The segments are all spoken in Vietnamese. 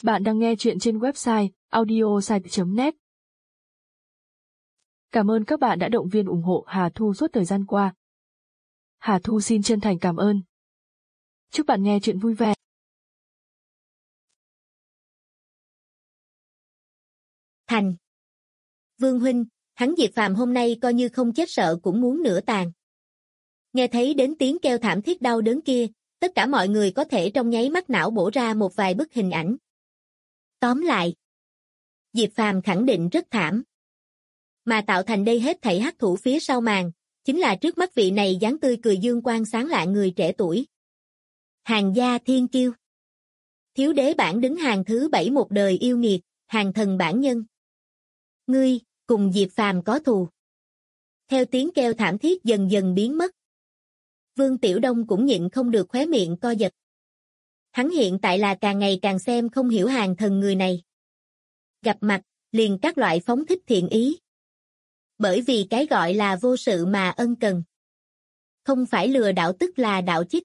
Bạn đang nghe chuyện trên website audiosite.net. Cảm ơn các bạn đã động viên ủng hộ Hà Thu suốt thời gian qua. Hà Thu xin chân thành cảm ơn. Chúc bạn nghe chuyện vui vẻ. Thành. Vương huynh, hắn Diệp Phàm hôm nay coi như không chết sợ cũng muốn nửa tàn. Nghe thấy đến tiếng kêu thảm thiết đau đớn kia, tất cả mọi người có thể trong nháy mắt não bổ ra một vài bức hình ảnh. Tóm lại, Diệp Phàm khẳng định rất thảm. Mà tạo thành đây hết thảy hắc thủ phía sau màn, chính là trước mắt vị này dáng tươi cười dương quang sáng lạ người trẻ tuổi. Hàng gia thiên kiêu. Thiếu đế bảng đứng hàng thứ 7 một đời yêu nghiệt, hàng thần bản nhân. Ngươi, cùng Diệp Phàm có thù. Theo tiếng kêu thảm thiết dần dần biến mất. Vương Tiểu Đông cũng nhịn không được khóe miệng co giật. Hắn hiện tại là càng ngày càng xem không hiểu hàng thần người này. Gặp mặt, liền các loại phóng thích thiện ý. Bởi vì cái gọi là vô sự mà ân cần. Không phải lừa đảo tức là đạo chích.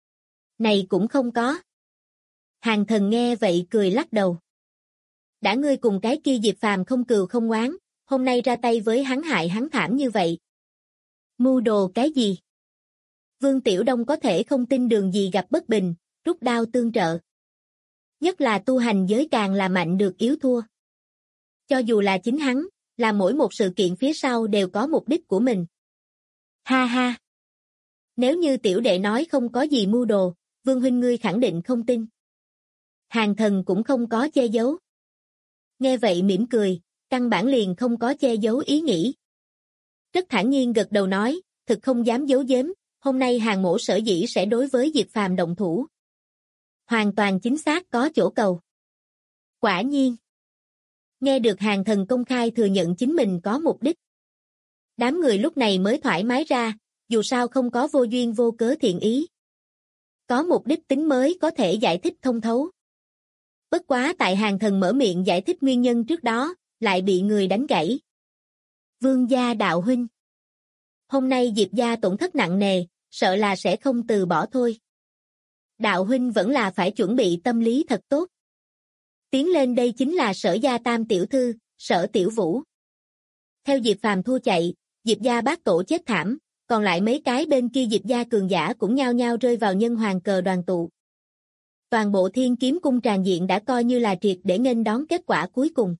Này cũng không có. Hàng thần nghe vậy cười lắc đầu. Đã ngươi cùng cái kia Diệp Phàm không cừu không oán, hôm nay ra tay với hắn hại hắn thảm như vậy. Mưu đồ cái gì? Vương Tiểu Đông có thể không tin đường gì gặp bất bình, rút đao tương trợ. Nhất là tu hành giới càng là mạnh được yếu thua. Cho dù là chính hắn, là mỗi một sự kiện phía sau đều có mục đích của mình. Ha ha! Nếu như tiểu đệ nói không có gì mưu đồ, Vương huynh ngươi khẳng định không tin. Hàng thần cũng không có che giấu. Nghe vậy mỉm cười, căn bản liền không có che giấu ý nghĩ. Rất thản nhiên gật đầu nói, thực không dám giấu giếm, hôm nay hàng mỗ sở dĩ sẽ đối với Diệp Phàm động thủ. Hoàn toàn chính xác có chỗ cầu. Quả nhiên. Nghe được hàng thần công khai thừa nhận chính mình có mục đích. Đám người lúc này mới thoải mái ra, dù sao không có vô duyên vô cớ thiện ý. Có mục đích tính mới có thể giải thích thông thấu. Bất quá tại hàng thần mở miệng giải thích nguyên nhân trước đó, lại bị người đánh gãy. Vương gia đạo huynh. Hôm nay Diệp gia tổn thất nặng nề, sợ là sẽ không từ bỏ thôi. Đạo huynh vẫn là phải chuẩn bị tâm lý thật tốt. Tiến lên đây chính là Sở gia tam tiểu thư, Sở Tiểu Vũ. Theo Diệp Phàm thua chạy, Diệp gia bác tổ chết thảm, còn lại mấy cái bên kia Diệp gia cường giả cũng nhao nhao rơi vào nhân hoàng cờ đoàn tụ. Toàn bộ Thiên Kiếm Cung tràn diện đã coi như là triệt để nghênh đón kết quả cuối cùng.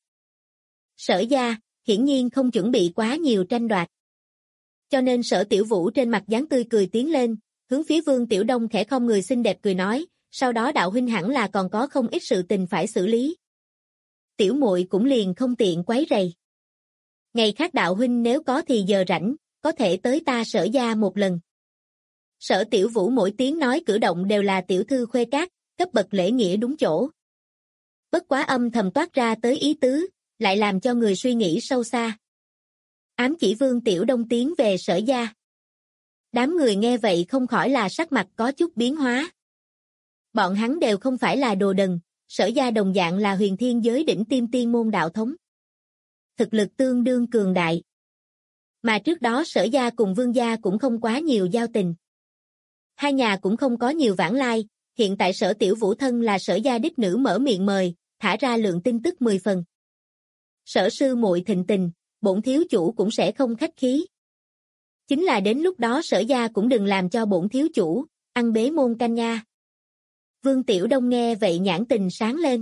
Sở gia, hiển nhiên không chuẩn bị quá nhiều tranh đoạt. Cho nên Sở Tiểu Vũ trên mặt dáng tươi cười tiến lên, hướng phía Vương Tiểu Đông khẽ không người xinh đẹp cười nói, sau đó đạo huynh hẳn là còn có không ít sự tình phải xử lý. Tiểu muội cũng liền không tiện quấy rầy. Ngày khác đạo huynh nếu có thì giờ rảnh, có thể tới ta Sở gia một lần. Sở Tiểu Vũ mỗi tiếng nói cử động đều là tiểu thư khuê cát, cấp bậc lễ nghĩa đúng chỗ. Bất quá âm thầm toát ra tới ý tứ, lại làm cho người suy nghĩ sâu xa. Ám chỉ Vương Tiểu Đông tiến về Sở gia. Đám người nghe vậy không khỏi là sắc mặt có chút biến hóa. Bọn hắn đều không phải là đồ đần, Sở gia đồng dạng là huyền thiên giới đỉnh tiêm tiên môn đạo thống. Thực lực tương đương cường đại. Mà trước đó Sở gia cùng Vương gia cũng không quá nhiều giao tình. Hai nhà cũng không có nhiều vãng lai, hiện tại Sở Tiểu Vũ thân là Sở gia đích nữ mở miệng mời, thả ra lượng tin tức 10 phần. Sở sư muội thịnh tình, bổn thiếu chủ cũng sẽ không khách khí. Chính là đến lúc đó Sở gia cũng đừng làm cho bổn thiếu chủ ăn bế môn canh nha. Vương Tiểu Đông nghe vậy nhãn tình sáng lên.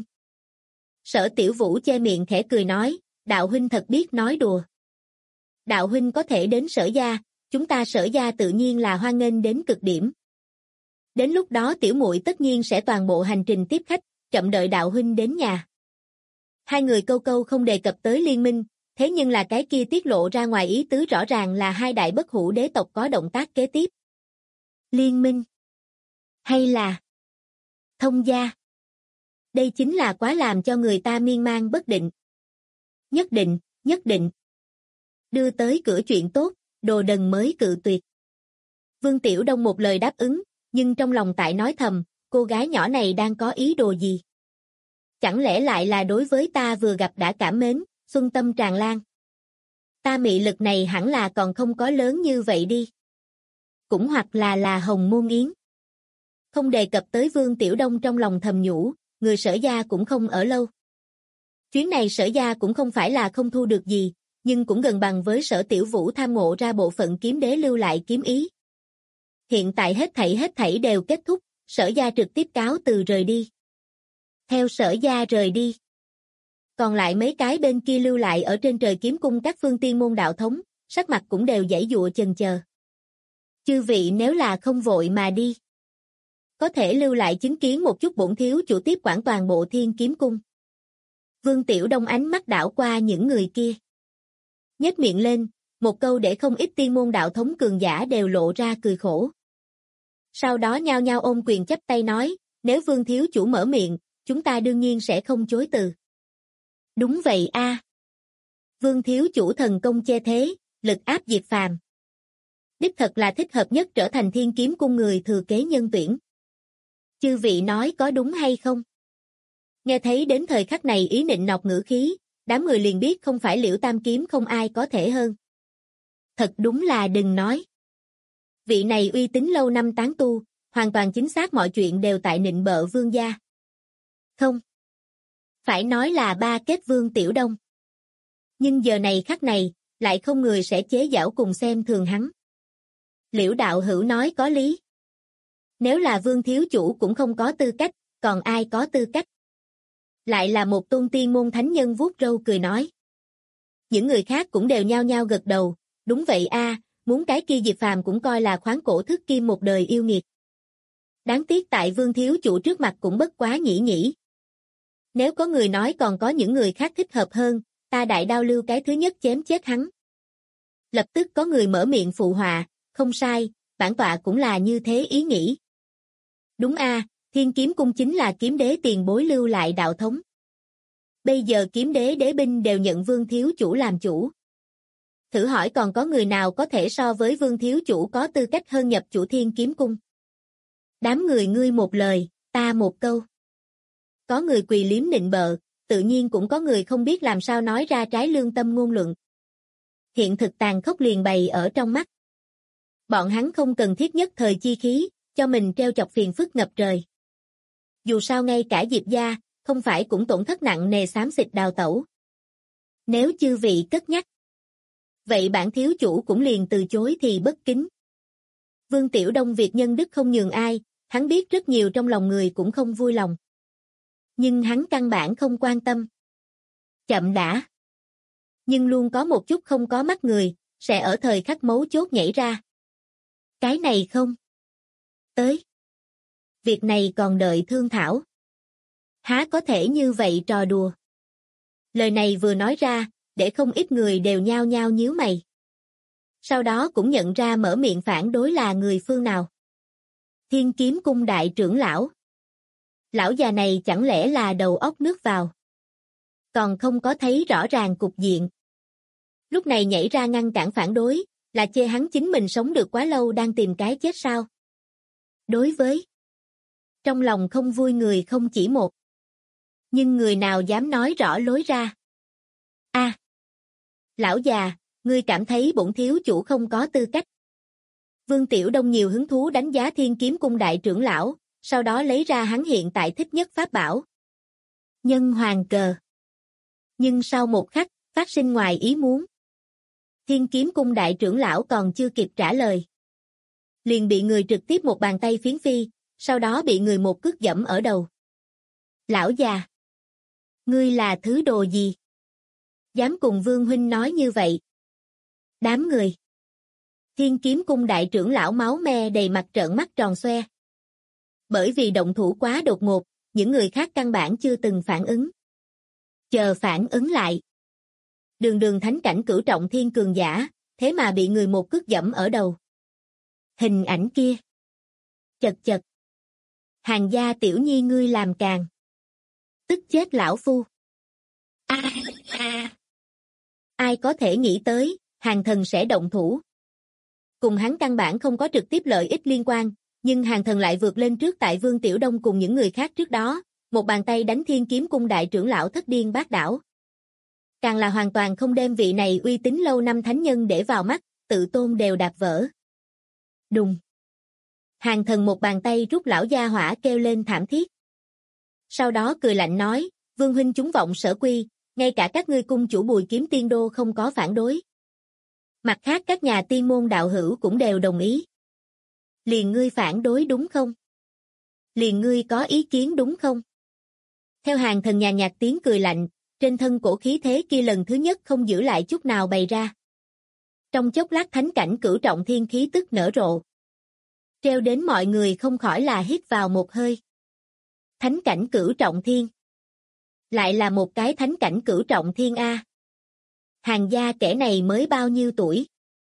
Sở Tiểu Vũ che miệng khẽ cười nói, đạo huynh thật biết nói đùa. Đạo huynh có thể đến Sở gia, chúng ta Sở gia tự nhiên là hoan nghênh đến cực điểm. Đến lúc đó tiểu muội tất nhiên sẽ toàn bộ hành trình tiếp khách, chậm đợi đạo huynh đến nhà. Hai người câu câu không đề cập tới liên minh, thế nhưng là cái kia tiết lộ ra ngoài ý tứ rõ ràng là hai đại bất hủ đế tộc có động tác kế tiếp. Liên minh? Hay là thông gia? Đây chính là quá làm cho người ta miên man bất định. Nhất định, nhất định. Đưa tới cửa chuyện tốt, đồ đần mới cự tuyệt. Vương Tiểu Đông một lời đáp ứng, nhưng trong lòng tại nói thầm, cô gái nhỏ này đang có ý đồ gì? Chẳng lẽ lại là đối với ta vừa gặp đã cảm mến, xuân tâm tràn lan? Ta mị lực này hẳn là còn không có lớn như vậy đi. Cũng hoặc là hồng môn yến. Không đề cập tới Vương Tiểu Đông trong lòng thầm nhủ, người Sở gia cũng không ở lâu. Chuyến này Sở gia cũng không phải là không thu được gì, nhưng cũng gần bằng với Sở Tiểu Vũ tham ngộ ra bộ phận kiếm đế lưu lại kiếm ý. Hiện tại hết thảy đều kết thúc, Sở gia trực tiếp cáo từ rời đi. Theo Sở gia rời đi. Còn lại mấy cái bên kia lưu lại ở trên trời kiếm cung các phương tiên môn đạo thống, sắc mặt cũng đều giãy giụa chần chờ. Chư vị nếu là không vội mà đi, có thể lưu lại chứng kiến một chút bổn thiếu chủ tiếp quản toàn bộ Thiên Kiếm Cung. Vương Tiểu Đông ánh mắt đảo qua những người kia. Nhếch miệng lên, một câu để không ít tiên môn đạo thống cường giả đều lộ ra cười khổ. Sau đó nhao nhao ôm quyền chắp tay nói, nếu Vương thiếu chủ mở miệng, chúng ta đương nhiên sẽ không chối từ. Đúng vậy a. Vương thiếu chủ thần công che thế, lực áp diệt phàm. Đích thật là thích hợp nhất trở thành Thiên Kiếm Cung người thừa kế nhân tuyển. Chư vị nói có đúng hay không? Nghe thấy đến thời khắc này ý nịnh nọt ngữ khí, đám người liền biết không phải Liễu Tam Kiếm không ai có thể hơn. Thật đúng là đừng nói. Vị này uy tín lâu năm tán tu, hoàn toàn chính xác mọi chuyện đều tại nịnh bợ Vương gia. Không. Phải nói là ba kết Vương Tiểu Đông. Nhưng giờ này khắc này, lại không người sẽ chế giảo cùng xem thường hắn. Liễu đạo hữu nói có lý. Nếu là Vương thiếu chủ cũng không có tư cách, còn ai có tư cách? Lại là một tôn tiên môn thánh nhân vuốt râu cười nói. Những người khác cũng đều nhao nhao gật đầu, đúng vậy a, muốn cái kia Diệp Phàm cũng coi là khoáng cổ thức kim một đời yêu nghiệt. Đáng tiếc tại Vương thiếu chủ trước mặt cũng bất quá nhỉ. Nếu có người nói còn có những người khác thích hợp hơn, ta đại đao lưu cái thứ nhất chém chết hắn. Lập tức có người mở miệng phụ họa, không sai, bản tọa cũng là như thế ý nghĩ. Đúng a, Thiên Kiếm Cung chính là kiếm đế tiền bối lưu lại đạo thống. Bây giờ kiếm đế đế binh đều nhận Vương thiếu chủ làm chủ. Thử hỏi còn có người nào có thể so với Vương thiếu chủ có tư cách hơn nhập chủ Thiên Kiếm Cung? Đám người ngươi một lời, ta một câu. Có người quỳ liếm nịnh bợ, tự nhiên cũng có người không biết làm sao nói ra trái lương tâm ngôn luận. Hiện thực tàn khốc liền bày ở trong mắt. Bọn hắn không cần thiết nhất thời chi khí, cho mình treo chọc phiền phức ngập trời. Dù sao ngay cả Diệp gia, không phải cũng tổn thất nặng nề xám xịt đào tẩu. Nếu chư vị cất nhắc, vậy bản thiếu chủ cũng liền từ chối thì bất kính. Vương Tiểu Đông việc nhân đức không nhường ai, hắn biết rất nhiều trong lòng người cũng không vui lòng. Nhưng hắn căn bản không quan tâm. Chậm đã. Nhưng luôn có một chút không có mắt người, sẽ ở thời khắc mấu chốt nhảy ra. Cái này không. Tới. Việc này còn đợi thương thảo. Há có thể như vậy trò đùa. Lời này vừa nói ra, để không ít người đều nhao nhao nhíu mày. Sau đó cũng nhận ra mở miệng phản đối là người phương nào. Thiên Kiếm Cung đại trưởng lão. Lão già này chẳng lẽ là đầu óc nước vào. Còn không có thấy rõ ràng cục diện. Lúc này nhảy ra ngăn cản phản đối, là chê hắn chính mình sống được quá lâu đang tìm cái chết sao. Đối với trong lòng không vui người không chỉ một. Nhưng người nào dám nói rõ lối ra. A, lão già, ngươi cảm thấy bổn thiếu chủ không có tư cách. Vương Tiểu Đông nhiều hứng thú đánh giá Thiên Kiếm Cung đại trưởng lão, sau đó lấy ra hắn hiện tại thích nhất pháp bảo. Nhân hoàng cờ. Nhưng sau một khắc, phát sinh ngoài ý muốn. Thiên Kiếm Cung đại trưởng lão còn chưa kịp trả lời. Liền bị người trực tiếp một bàn tay phiến phi, sau đó bị người một cước dẫm ở đầu. Lão già! Ngươi là thứ đồ gì? Dám cùng Vương huynh nói như vậy? Đám người! Thiên Kiếm Cung đại trưởng lão máu me đầy mặt trợn mắt tròn xoe. Bởi vì động thủ quá đột ngột, những người khác căn bản chưa từng phản ứng. Chờ phản ứng lại. Đường thánh cảnh cửu trọng thiên cường giả, thế mà bị người một cước dẫm ở đầu. Hình ảnh kia. Chật. Hàng gia tiểu nhi ngươi làm càng. Tức chết lão phu. Ai có thể nghĩ tới, hàng thần sẽ động thủ. Cùng hắn căn bản không có trực tiếp lợi ích liên quan, nhưng hàng thần lại vượt lên trước tại Vương Tiểu Đông cùng những người khác trước đó, một bàn tay đánh Thiên Kiếm Cung đại trưởng lão thất điên bát đảo. Càng là hoàn toàn không đem vị này uy tín lâu năm thánh nhân để vào mắt, tự tôn đều đạp vỡ. Đùng. Hàng thần một bàn tay rút lão gia hỏa kêu lên thảm thiết. Sau đó cười lạnh nói, Vương huynh chúng vọng sở quy, ngay cả các ngươi cung chủ Bùi Kiếm Tiên Đô không có phản đối. Mặt khác các nhà tiên môn đạo hữu cũng đều đồng ý. Liền ngươi phản đối đúng không? Liền ngươi có ý kiến đúng không? Theo Hàng Thần nhàn nhạt tiếng cười lạnh, trên thân cổ khí thế kia lần thứ nhất không giữ lại chút nào bày ra. Trong chốc lát thánh cảnh cửu trọng thiên khí tức nở rộ. Treo đến mọi người không khỏi là hít vào một hơi. Thánh cảnh cửu trọng thiên. Lại là một cái thánh cảnh cửu trọng thiên A. Hàng gia kẻ này mới bao nhiêu tuổi?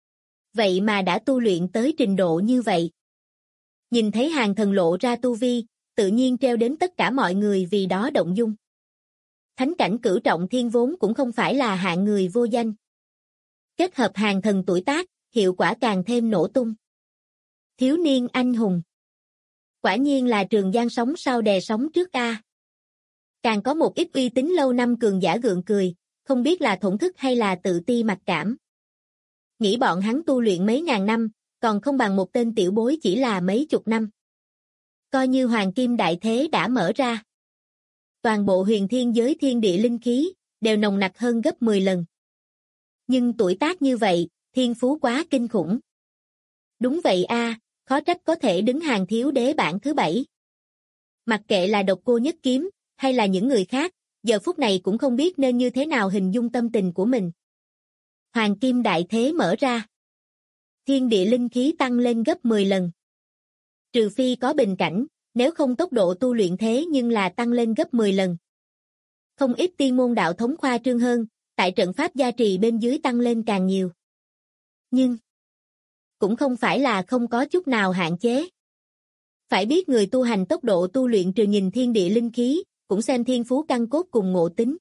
Vậy mà đã tu luyện tới trình độ như vậy. Nhìn thấy Hàng Thần lộ ra tu vi, tự nhiên treo đến tất cả mọi người vì đó động dung. Thánh cảnh cửu trọng thiên vốn cũng không phải là hạng người vô danh. Kết hợp Hàng Thần tuổi tác, hiệu quả càng thêm nổ tung. Thiếu niên anh hùng. Quả nhiên là Trường Giang sóng sau đè sóng trước A. Càng có một ít uy tín lâu năm cường giả gượng cười, không biết là thổn thức hay là tự ti mặc cảm. Nghĩ bọn hắn tu luyện mấy ngàn năm, còn không bằng một tên tiểu bối chỉ là mấy chục năm. Coi như hoàng kim đại thế đã mở ra. Toàn bộ huyền thiên giới thiên địa linh khí, đều nồng nặc hơn gấp 10 lần. Nhưng tuổi tác như vậy, thiên phú quá kinh khủng. Đúng vậy a, khó trách có thể đứng hàng thiếu đế bảng thứ 7. Mặc kệ là Độc Cô Nhất Kiếm, hay là những người khác, giờ phút này cũng không biết nên như thế nào hình dung tâm tình của mình. Hoàng kim đại thế mở ra. Thiên địa linh khí tăng lên gấp 10 lần. Trừ phi có bình cảnh, nếu không tốc độ tu luyện thế nhưng là tăng lên gấp 10 lần. Không ít tiên môn đạo thống khoa trương hơn, tại trận pháp gia trì bên dưới tăng lên càng nhiều. Nhưng, cũng không phải là không có chút nào hạn chế. Phải biết người tu hành tốc độ tu luyện trừ nhìn thiên địa linh khí, cũng xem thiên phú căn cốt cùng ngộ tính.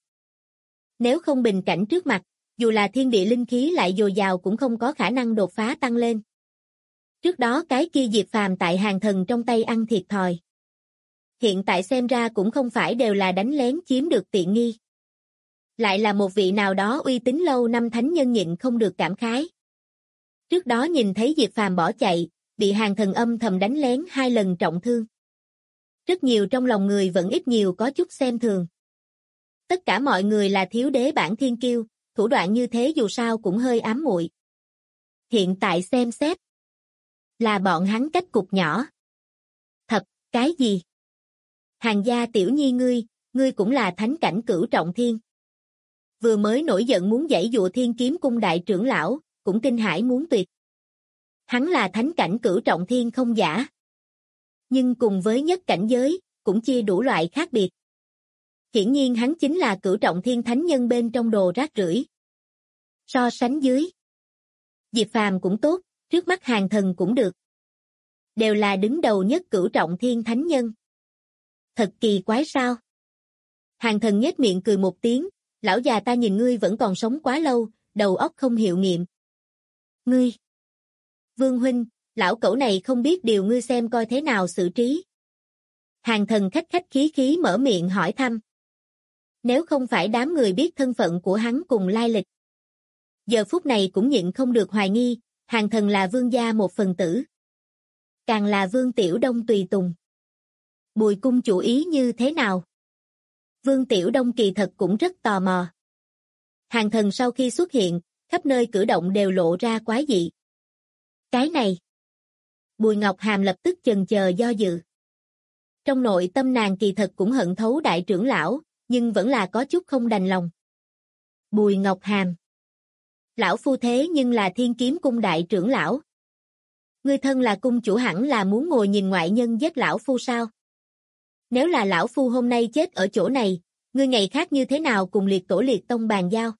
Nếu không bình cảnh trước mặt, dù là thiên địa linh khí lại dồi dào cũng không có khả năng đột phá tăng lên. Trước đó cái kia Diệp Phàm tại Hàng Thần trong tay ăn thiệt thòi. Hiện tại xem ra cũng không phải đều là đánh lén chiếm được tiện nghi. Lại là một vị nào đó uy tín lâu năm thánh nhân nhịn không được cảm khái. Trước đó nhìn thấy Diệp Phàm bỏ chạy, bị Hàng Thần âm thầm đánh lén 2 lần trọng thương. Rất nhiều trong lòng người vẫn ít nhiều có chút xem thường. Tất cả mọi người là thiếu đế bản thiên kiêu, thủ đoạn như thế dù sao cũng hơi ám muội. Hiện tại xem xét, là bọn hắn cách cục nhỏ. Thật, cái gì? Hàng gia tiểu nhi ngươi cũng là thánh cảnh cửu trọng thiên. Vừa mới nổi giận muốn giãy dụa Thiên Kiếm Cung đại trưởng lão, cũng kinh hãi muốn tuyệt. Hắn là thánh cảnh cửu trọng thiên không giả. Nhưng cùng với nhất cảnh giới, cũng chia đủ loại khác biệt. Hiển nhiên hắn chính là cửu trọng thiên thánh nhân bên trong đồ rác rưởi. So sánh dưới, Diệp Phàm cũng tốt, trước mắt Hàng Thần cũng được. Đều là đứng đầu nhất cửu trọng thiên thánh nhân. Thật kỳ quái sao? Hàng Thần nhếch miệng cười một tiếng, lão già ta nhìn ngươi vẫn còn sống quá lâu, đầu óc không hiệu nghiệm. Ngươi! Vương huynh, lão cẩu này không biết điều ngươi xem coi thế nào xử trí. Hàng Thần khách khách khí khí mở miệng hỏi thăm. Nếu không phải đám người biết thân phận của hắn cùng lai lịch. Giờ phút này cũng nhịn không được hoài nghi, Hàng Thần là vương gia một phần tử. Càng là Vương Tiểu Đông tùy tùng. Bùi cung chủ ý như thế nào? Vương Tiểu Đông kỳ thật cũng rất tò mò. Hàng Thần sau khi xuất hiện, khắp nơi cử động đều lộ ra quái dị. Cái này. Bùi Ngọc Hàm lập tức chần chờ do dự. Trong nội tâm nàng kỳ thật cũng hận thấu đại trưởng lão, nhưng vẫn là có chút không đành lòng. Bùi Ngọc Hàm. Lão phu thế nhưng là Thiên Kiếm Cung đại trưởng lão. Ngươi thân là cung chủ hẳn là muốn ngồi nhìn ngoại nhân giết lão phu sao? Nếu là lão phu hôm nay chết ở chỗ này, ngươi ngày khác như thế nào cùng liệt tổ liệt tông bàn giao?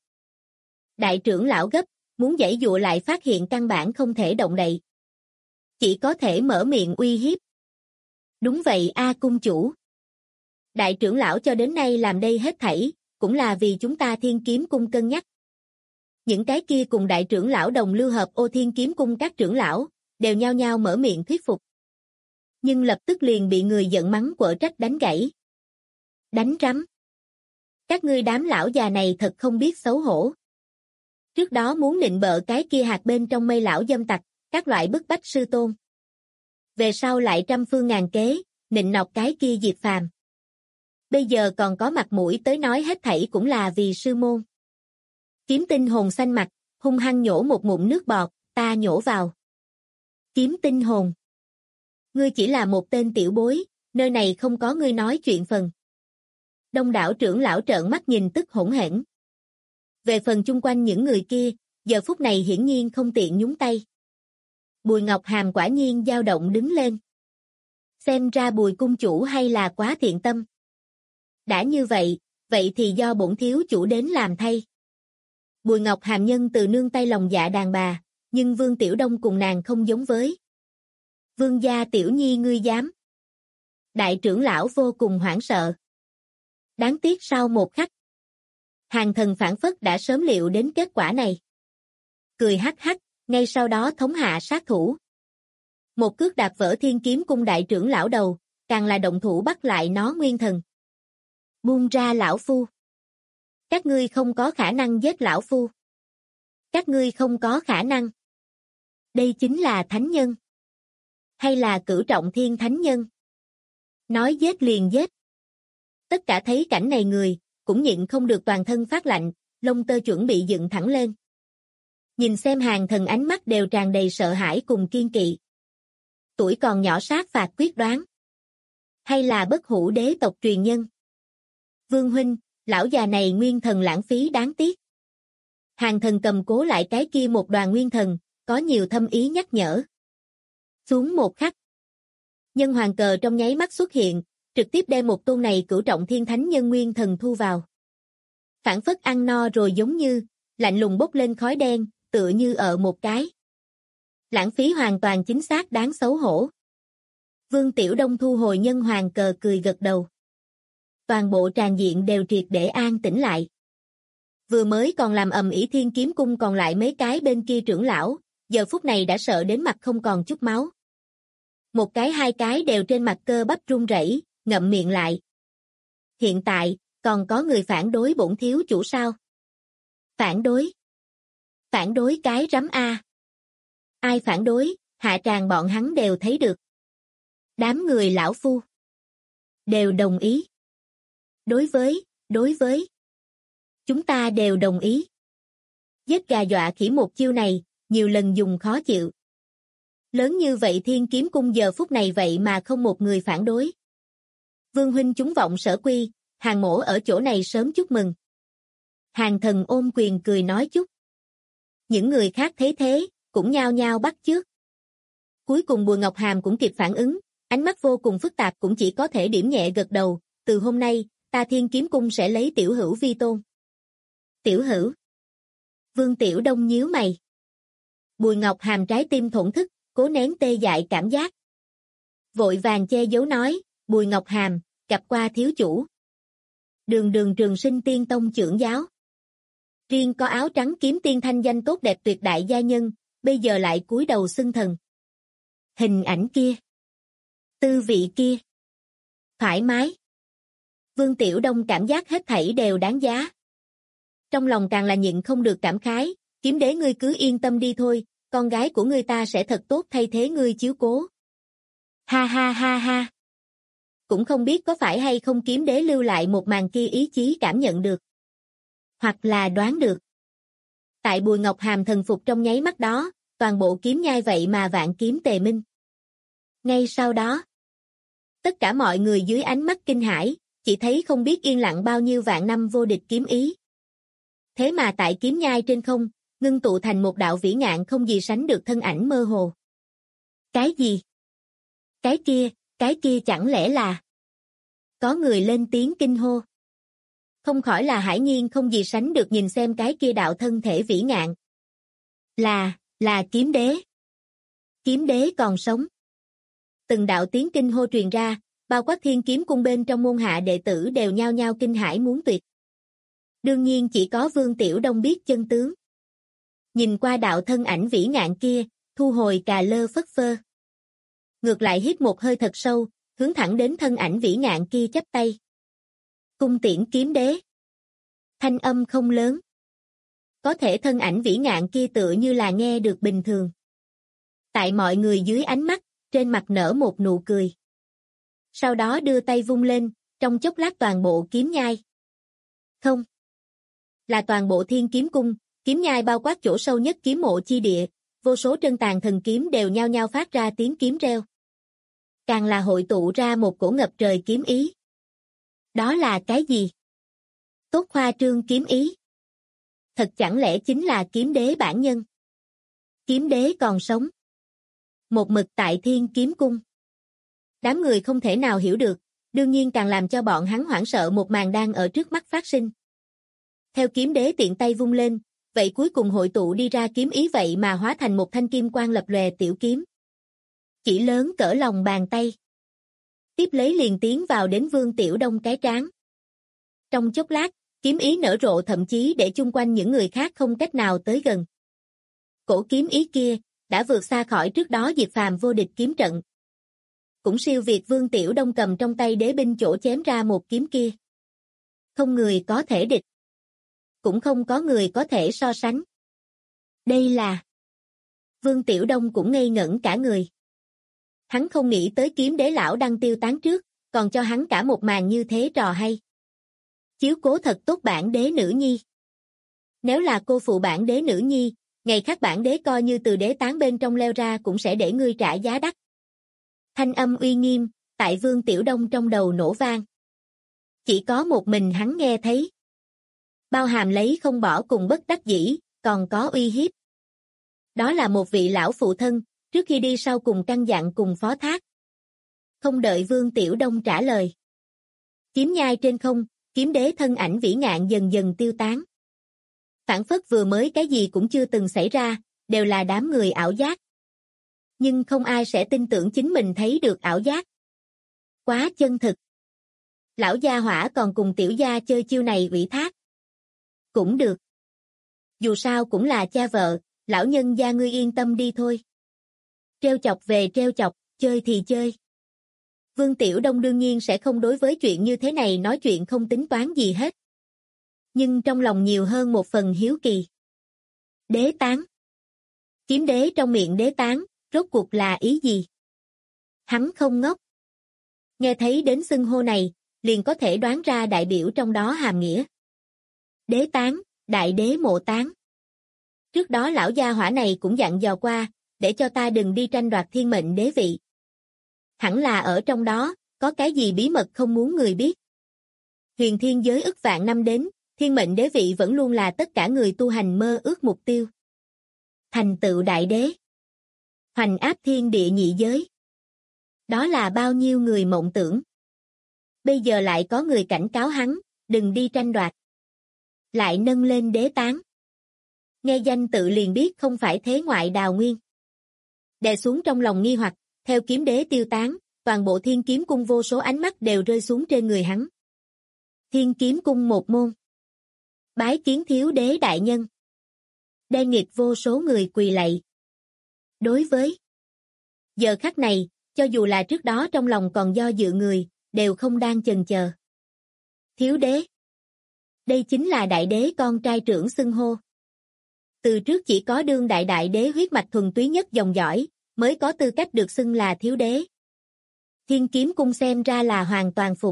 Đại trưởng lão gấp, muốn giãy dụa lại phát hiện căn bản không thể động đậy. Chỉ có thể mở miệng uy hiếp. Đúng vậy a cung chủ. Đại trưởng lão cho đến nay làm đây hết thảy, cũng là vì chúng ta Thiên Kiếm Cung cân nhắc. Những cái kia cùng đại trưởng lão đồng lưu hợp ô Thiên Kiếm Cung các trưởng lão, đều nhao nhao mở miệng thuyết phục. Nhưng lập tức liền bị người giận mắng quở trách đánh gãy. Đánh rắm. Các ngươi đám lão già này thật không biết xấu hổ. Trước đó muốn nịnh bợ cái kia hạt bên trong mây lão dâm tặc, các loại bức bách sư tôn. Về sau lại trăm phương ngàn kế, nịnh nọt cái kia Diệp Phàm. Bây giờ còn có mặt mũi tới nói hết thảy cũng là vì sư môn. Kiếm Tinh Hồn xanh mặt, hung hăng nhổ một ngụm nước bọt, ta nhổ vào. Kiếm Tinh Hồn. Ngươi chỉ là một tên tiểu bối, nơi này không có ngươi nói chuyện phần. Đông đảo trưởng lão trợn mắt nhìn tức hỗn hển. Về phần chung quanh những người kia, giờ phút này hiển nhiên không tiện nhúng tay. Bùi Ngọc Hàm quả nhiên dao động đứng lên. Xem ra Bùi cung chủ hay là quá thiện tâm. Đã như vậy, vậy thì do bổn thiếu chủ đến làm thay. Bùi Ngọc Hàm nhân từ nương tay lòng dạ đàn bà, nhưng Vương Tiểu Đông cùng nàng không giống với. Vương gia tiểu nhi ngươi dám. Đại trưởng lão vô cùng hoảng sợ. Đáng tiếc sau một khắc. Hàng Thần phảng phất đã sớm liệu đến kết quả này. Cười hắc hắc, ngay sau đó thống hạ sát thủ. Một cước đạp vỡ Thiên Kiếm Cung đại trưởng lão đầu, càng là động thủ bắt lại nó nguyên thần. Buông ra lão phu. Các ngươi không có khả năng giết lão phu. Các ngươi không có khả năng. Đây chính là thánh nhân. Hay là cửu trọng thiên thánh nhân. Nói giết liền giết. Tất cả thấy cảnh này người, cũng nhịn không được toàn thân phát lạnh, lông tơ chuẩn bị dựng thẳng lên. Nhìn xem Hàng Thần ánh mắt đều tràn đầy sợ hãi cùng kiên kỵ. Tuổi còn nhỏ sát phạt quyết đoán. Hay là bất hủ đế tộc truyền nhân. Vương huynh, lão già này nguyên thần lãng phí đáng tiếc. Hàng Thần cầm cố lại cái kia một đoàn nguyên thần, có nhiều thâm ý nhắc nhở. Xuống một khắc. Nhân hoàng cờ trong nháy mắt xuất hiện, trực tiếp đem một tôn này cửu trọng thiên thánh nhân nguyên thần thu vào. Phản phất ăn no rồi giống như, lạnh lùng bốc lên khói đen, tựa như ở một cái. Lãng phí hoàn toàn chính xác đáng xấu hổ. Vương Tiểu Đông thu hồi nhân hoàng cờ cười gật đầu. Toàn bộ tràng diện đều triệt để an tĩnh lại. Vừa mới còn làm ầm ĩ Thiên Kiếm Cung còn lại mấy cái bên kia trưởng lão, giờ phút này đã sợ đến mặt không còn chút máu. Một cái hai cái đều trên mặt cơ bắp run rẩy, ngậm miệng lại. Hiện tại, còn có người phản đối bổn thiếu chủ sao? Phản đối? Phản đối cái rắm a. Ai phản đối, hạ tràng bọn hắn đều thấy được. Đám người lão phu đều đồng ý. Đối với chúng ta đều đồng ý. Giết gà dọa khỉ một chiêu này, nhiều lần dùng khó chịu. Lớn như vậy Thiên Kiếm Cung giờ phút này vậy mà không một người phản đối. Vương huynh chúng vọng sở quy, Hàng mỗ ở chỗ này sớm chúc mừng. Hàng Thần ôm quyền cười nói chúc. Những người khác thấy thế, cũng nhao nhao bắt chước. Cuối cùng Bùi Ngọc Hàm cũng kịp phản ứng, ánh mắt vô cùng phức tạp cũng chỉ có thể điểm nhẹ gật đầu, từ hôm nay, ta Thiên Kiếm Cung sẽ lấy tiểu hữu vi tôn. Tiểu hữu? Vương Tiểu Đông nhíu mày. Bùi Ngọc Hàm trái tim thổn thức, cố nén tê dại cảm giác. Vội vàng che giấu nói, Bùi Ngọc Hàm, gặp qua thiếu chủ. Đường Trường Sinh Tiên Tông trưởng giáo. Riêng có áo trắng kiếm tiên thanh danh tốt đẹp tuyệt đại gia nhân, bây giờ lại cúi đầu xưng thần. Hình ảnh kia. Tư vị kia. Thoải mái. Vương Tiểu Đông cảm giác hết thảy đều đáng giá. Trong lòng càng là nhịn không được cảm khái, Kiếm Đế ngươi cứ yên tâm đi thôi, con gái của ngươi ta sẽ thật tốt thay thế ngươi chiếu cố. Ha ha ha ha. Cũng không biết có phải hay không Kiếm Đế lưu lại một màn kia ý chí cảm nhận được. Hoặc là đoán được. Tại Bùi Ngọc Hàm thần phục trong nháy mắt đó, toàn bộ kiếm nhai vậy mà vạn kiếm tề minh. Ngay sau đó, tất cả mọi người dưới ánh mắt kinh hãi, chỉ thấy không biết yên lặng bao nhiêu vạn năm vô địch kiếm ý. Thế mà tại kiếm nhai trên không, ngưng tụ thành một đạo vĩ ngạn không gì sánh được thân ảnh mơ hồ. Cái gì? Cái kia chẳng lẽ là... Có người lên tiếng kinh hô. Không khỏi là Hải Nhiên không gì sánh được nhìn xem cái kia đạo thân thể vĩ ngạn. Là Kiếm Đế. Kiếm Đế còn sống. Từng đạo tiếng kinh hô truyền ra, bao quát Thiên Kiếm Cung bên trong môn hạ đệ tử đều nhao nhao kinh hãi muốn tuyệt. Đương nhiên chỉ có Vương Tiểu Đông biết chân tướng. Nhìn qua đạo thân ảnh vĩ ngạn kia, thu hồi cà lơ phất phơ. Ngược lại hít một hơi thật sâu, hướng thẳng đến thân ảnh vĩ ngạn kia chắp tay. Cung tiễn Kiếm Đế. Thanh âm không lớn. Có thể thân ảnh vĩ ngạn kia tựa như là nghe được bình thường. Tại mọi người dưới ánh mắt, trên mặt nở một nụ cười. Sau đó đưa tay vung lên, trong chốc lát toàn bộ kiếm nhai. Không, là toàn bộ Thiên Kiếm Cung, kiếm nhai bao quát chỗ sâu nhất kiếm mộ chi địa, vô số trân tàn thần kiếm đều nhao nhao phát ra tiếng kiếm reo. Càng là hội tụ ra một cổ ngập trời kiếm ý. Đó là cái gì? Tốt khoa trương kiếm ý. Thật chẳng lẽ chính là kiếm đế bản nhân? Kiếm đế còn sống. Một mực tại Thiên Kiếm Cung. Đám người không thể nào hiểu được, đương nhiên càng làm cho bọn hắn hoảng sợ một màn đang ở trước mắt phát sinh. Theo kiếm đế tiện tay vung lên, vậy cuối cùng hội tụ đi ra kiếm ý vậy mà hóa thành một thanh kim quang lập lòe tiểu kiếm. Chỉ lớn cỡ lòng bàn tay. Tiếp lấy liền tiến vào đến Vương Tiểu Đông cái trán. Trong chốc lát, kiếm ý nở rộ thậm chí để chung quanh những người khác không cách nào tới gần. Cổ kiếm ý kia, đã vượt xa khỏi trước đó Diệp Phàm vô địch kiếm trận. Cũng siêu việt Vương Tiểu Đông cầm trong tay đế binh chỗ chém ra một kiếm kia. Không người có thể địch. Cũng không có người có thể so sánh. Đây là... Vương Tiểu Đông cũng ngây ngẩn cả người. Hắn không nghĩ tới kiếm đế lão đang tiêu tán trước, còn cho hắn cả một màn như thế trò hay. Chiếu cố thật tốt bản đế nữ nhi. Nếu là cô phụ bản đế nữ nhi, ngày khác bản đế coi như từ đế tán bên trong leo ra cũng sẽ để ngươi trả giá đắt. Thanh âm uy nghiêm, tại Vương Tiểu Đông trong đầu nổ vang. Chỉ có một mình hắn nghe thấy. Bao hàm lấy không bỏ cùng bất đắc dĩ, còn có uy hiếp. Đó là một vị lão phụ thân, trước khi đi sau cùng căn dặn cùng phó thác. Không đợi Vương Tiểu Đông trả lời. Kiếm nhai trên không, kiếm đế thân ảnh vĩ ngạn dần dần tiêu tán. Phản phất vừa mới cái gì cũng chưa từng xảy ra, đều là đám người ảo giác. Nhưng không ai sẽ tin tưởng chính mình thấy được ảo giác. Quá chân thực. Lão gia hỏa còn cùng tiểu gia chơi chiêu này ủy thác. Cũng được. Dù sao cũng là cha vợ, lão nhân gia ngươi yên tâm đi thôi. Trêu chọc về trêu chọc, chơi thì chơi. Vương Tiểu Đông đương nhiên sẽ không đối với chuyện như thế này nói chuyện không tính toán gì hết. Nhưng trong lòng nhiều hơn một phần hiếu kỳ. Đế tán. Kiếm đế trong miệng đế tán, rốt cuộc là ý gì? Hắn không ngốc. Nghe thấy đến xưng hô này, liền có thể đoán ra đại biểu trong đó hàm nghĩa. Đế tán, đại đế mộ tán. Trước đó lão gia hỏa này cũng dặn dò qua, để cho ta đừng đi tranh đoạt thiên mệnh đế vị. Hẳn là ở trong đó, có cái gì bí mật không muốn người biết. Huyền thiên giới ức vạn năm đến, thiên mệnh đế vị vẫn luôn là tất cả người tu hành mơ ước mục tiêu. Thành tựu đại đế. Hoành áp thiên địa nhị giới. Đó là bao nhiêu người mộng tưởng. Bây giờ lại có người cảnh cáo hắn, đừng đi tranh đoạt. Lại nâng lên đế tán. Nghe danh tự liền biết không phải thế ngoại đào nguyên. Đè xuống trong lòng nghi hoặc, theo kiếm đế tiêu tán, toàn bộ Thiên Kiếm Cung vô số ánh mắt đều rơi xuống trên người hắn. Thiên Kiếm Cung một môn. Bái kiến thiếu đế đại nhân. Đen nghịt vô số người quỳ lạy. Đối với giờ khắc này, cho dù là trước đó trong lòng còn do dự người, đều không đang chần chờ. Thiếu đế. Đây chính là đại đế con trai trưởng xưng hô. Từ trước chỉ có đương đại đế huyết mạch thuần túy nhất dòng dõi, mới có tư cách được xưng là thiếu đế. Thiên Kiếm Cung xem ra là hoàn toàn phục.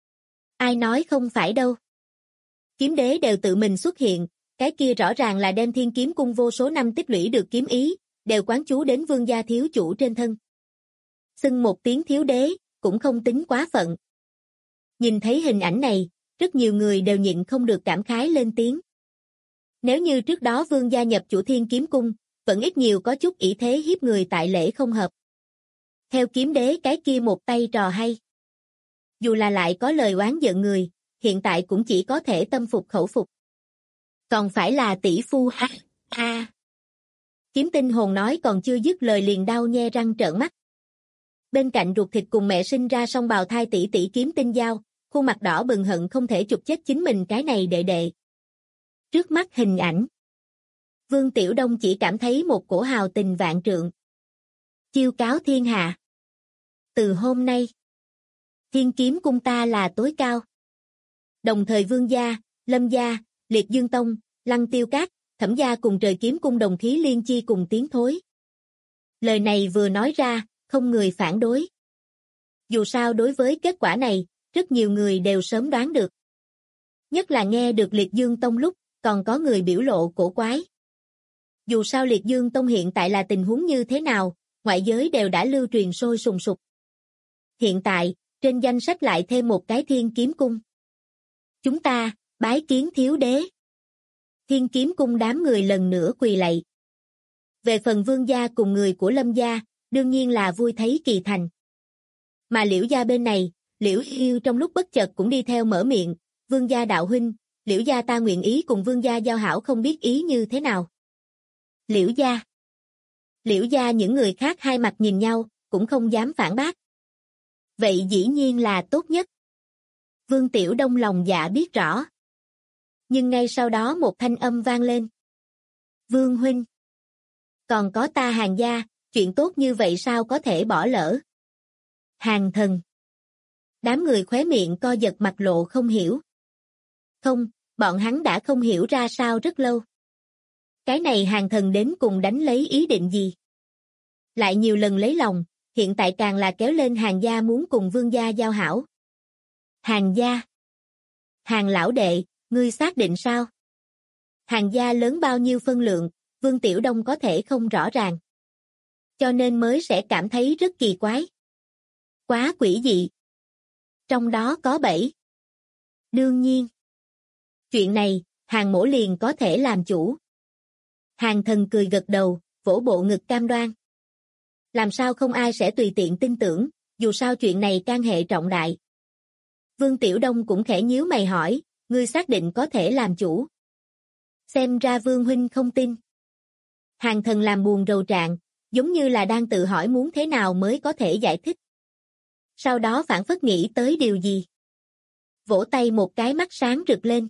Ai nói không phải đâu. Kiếm đế đều tự mình xuất hiện, cái kia rõ ràng là đem Thiên Kiếm Cung vô số năm tích lũy được kiếm ý, đều quán chú đến vương gia thiếu chủ trên thân. Xưng một tiếng thiếu đế, cũng không tính quá phận. Nhìn thấy hình ảnh này, rất nhiều người đều nhịn không được cảm khái lên tiếng. Nếu như trước đó vương gia nhập chủ Thiên Kiếm Cung, vẫn ít nhiều có chút ỷ thế hiếp người tại lễ không hợp. Theo kiếm đế cái kia một tay trò hay. Dù là lại có lời oán giận người, hiện tại cũng chỉ có thể tâm phục khẩu phục. Còn phải là tỷ phu ha, ha. Kiếm Tinh Hồn nói còn chưa dứt lời liền đau nhe răng trợn mắt. Bên cạnh ruột thịt cùng mẹ sinh ra song bào thai tỷ tỷ Kiếm Tinh Giao, khuôn mặt đỏ bừng hận không thể chụp chết chính mình cái này đệ đệ. Trước mắt hình ảnh. Vương Tiểu Đông chỉ cảm thấy một cổ hào tình vạn trượng. Chiêu cáo thiên hạ. Từ hôm nay, Thiên Kiếm Cung ta là tối cao. Đồng thời Vương gia, Lâm gia, Liệt Dương Tông, Lăng Tiêu Các, Thẩm gia cùng Trời Kiếm Cung đồng khí liên chi cùng tiếng thối. Lời này vừa nói ra, không người phản đối. Dù sao đối với kết quả này, rất nhiều người đều sớm đoán được. Nhất là nghe được Liệt Dương Tông lúc, còn có người biểu lộ cổ quái. Dù sao Liệt Dương Tông hiện tại là tình huống như thế nào, ngoại giới đều đã lưu truyền sôi sùng sục. Hiện tại, trên danh sách lại thêm một cái Thiên Kiếm Cung. Chúng ta, bái kiến thiếu đế. Thiên Kiếm Cung đám người lần nữa quỳ lạy. Về phần Vương gia cùng người của Lâm gia, đương nhiên là vui thấy kỳ thành. Mà Liễu gia bên này, Liễu Yêu trong lúc bất chợt cũng đi theo mở miệng, Vương gia đạo huynh, Liễu gia ta nguyện ý cùng Vương gia giao hảo không biết ý như thế nào. Liễu gia những người khác hai mặt nhìn nhau, cũng không dám phản bác. Vậy dĩ nhiên là tốt nhất. Vương Tiểu Đông lòng dạ biết rõ. Nhưng ngay sau đó một thanh âm vang lên. Vương huynh. Còn có ta Hàn gia, chuyện tốt như vậy sao có thể bỏ lỡ. Hàn thần. Đám người khóe miệng co giật mặt lộ không hiểu. Không, bọn hắn đã không hiểu ra sao rất lâu. Cái này Hàn thần đến cùng đánh lấy ý định gì? Lại nhiều lần lấy lòng, hiện tại càng là kéo lên Hàn gia muốn cùng Vương gia giao hảo. Hàn gia. Hàn lão đệ, ngươi xác định sao? Hàn gia lớn bao nhiêu phân lượng, Vương Tiểu Đông có thể không rõ ràng. Cho nên mới sẽ cảm thấy rất kỳ quái. Quá quỷ dị. Trong đó có bẫy. Đương nhiên. Chuyện này, Hàn mỗ liền có thể làm chủ. Hàn thần cười gật đầu, vỗ bộ ngực cam đoan. Làm sao không ai sẽ tùy tiện tin tưởng, dù sao chuyện này can hệ trọng đại. Vương Tiểu Đông cũng khẽ nhíu mày hỏi, ngươi xác định có thể làm chủ. Xem ra Vương huynh không tin. Hàn thần làm buồn rầu trạng, giống như là đang tự hỏi muốn thế nào mới có thể giải thích. Sau đó phảng phất nghĩ tới điều gì. Vỗ tay một cái mắt sáng rực lên.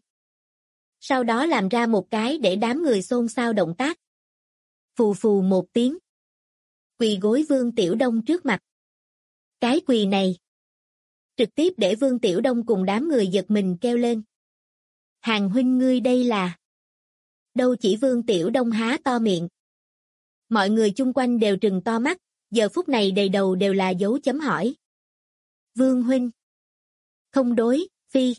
Sau đó làm ra một cái để đám người xôn xao động tác. Phù phù một tiếng. Quỳ gối Vương Tiểu Đông trước mặt. Cái quỳ này. Trực tiếp để Vương Tiểu Đông cùng đám người giật mình kêu lên. Hàn huynh ngươi đây là. Đâu chỉ Vương Tiểu Đông há to miệng. Mọi người chung quanh đều trừng to mắt, giờ phút này đầy đầu đều là dấu chấm hỏi. Vương huynh. Không đối, phi.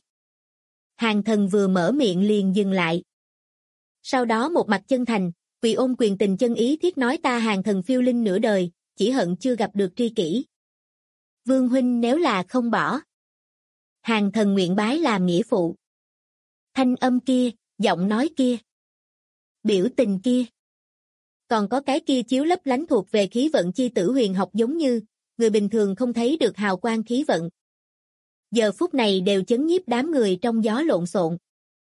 Hàn thần vừa mở miệng liền dừng lại. Sau đó một mặt chân thành, quỳ ôm quyền tình chân ý thiết nói ta Hàn thần phiêu linh nửa đời, chỉ hận chưa gặp được tri kỷ. Vương huynh nếu là không bỏ. Hàn thần nguyện bái làm nghĩa phụ. Thanh âm kia, giọng nói kia. Biểu tình kia. Còn có cái kia chiếu lấp lánh thuộc về khí vận chi tử huyền học giống như, người bình thường không thấy được hào quang khí vận. Giờ phút này đều chấn nhiếp đám người trong gió lộn xộn.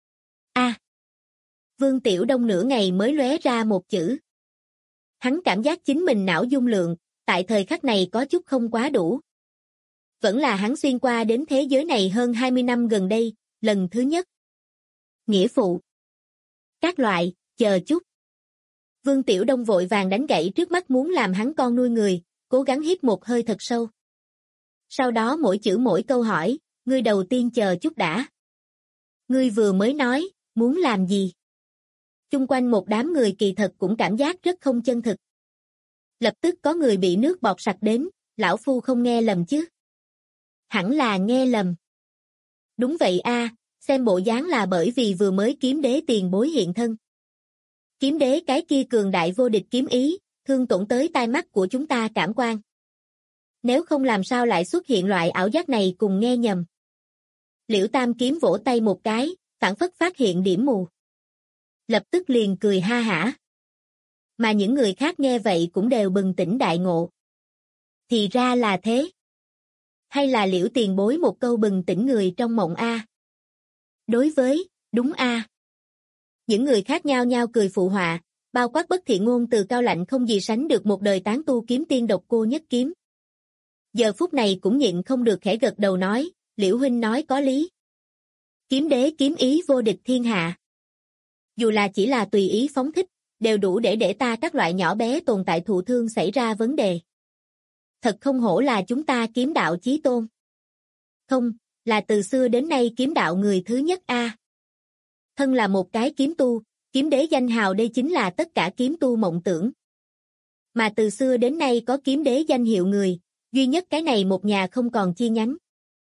Vương Tiểu Đông nửa ngày mới lóe ra một chữ. Hắn cảm giác chính mình não dung lượng, tại thời khắc này có chút không quá đủ. Vẫn là hắn xuyên qua đến thế giới này hơn 20 năm gần đây, lần thứ nhất. Nghĩa phụ. Các loại, chờ chút. Vương Tiểu Đông vội vàng đánh gãy trước mắt muốn làm hắn con nuôi người, cố gắng hít một hơi thật sâu. Sau đó mỗi chữ mỗi câu hỏi, ngươi đầu tiên chờ chút đã. Ngươi vừa mới nói, muốn làm gì? Chung quanh một đám người kỳ thật cũng cảm giác rất không chân thực. Lập tức có người bị nước bọt sặc đến, lão phu không nghe lầm chứ? Hẳn là nghe lầm. Đúng vậy xem bộ dáng là bởi vì vừa mới kiếm đế tiền bối hiện thân. Kiếm đế cái kia cường đại vô địch kiếm ý, thương tổn tới tai mắt của chúng ta cảm quan. Nếu không làm sao lại xuất hiện loại ảo giác này cùng nghe nhầm. Liễu Tam Kiếm vỗ tay một cái, phảng phất phát hiện điểm mù. Lập tức liền cười ha hả. Mà những người khác nghe vậy cũng đều bừng tỉnh đại ngộ. Thì ra là thế. Hay là Liễu tiền bối một câu bừng tỉnh người trong mộng Đối với, đúng Những người khác nhao nhao cười phụ họa, bao quát bất thiện ngôn từ cao lạnh không gì sánh được một đời tán tu kiếm tiên độc cô nhất kiếm. Giờ phút này cũng nhịn không được khẽ gật đầu nói, Liễu huynh nói có lý. Kiếm đế kiếm ý vô địch thiên hạ. Dù là chỉ là tùy ý phóng thích, đều đủ để ta các loại nhỏ bé tồn tại thụ thương xảy ra vấn đề. Thật không hổ là chúng ta kiếm đạo chí tôn. Không, là từ xưa đến nay kiếm đạo người thứ nhất Thân là một cái kiếm tu, kiếm đế danh hào đây chính là tất cả kiếm tu mộng tưởng. Mà từ xưa đến nay có kiếm đế danh hiệu người, duy nhất cái này một nhà không còn chi nhánh.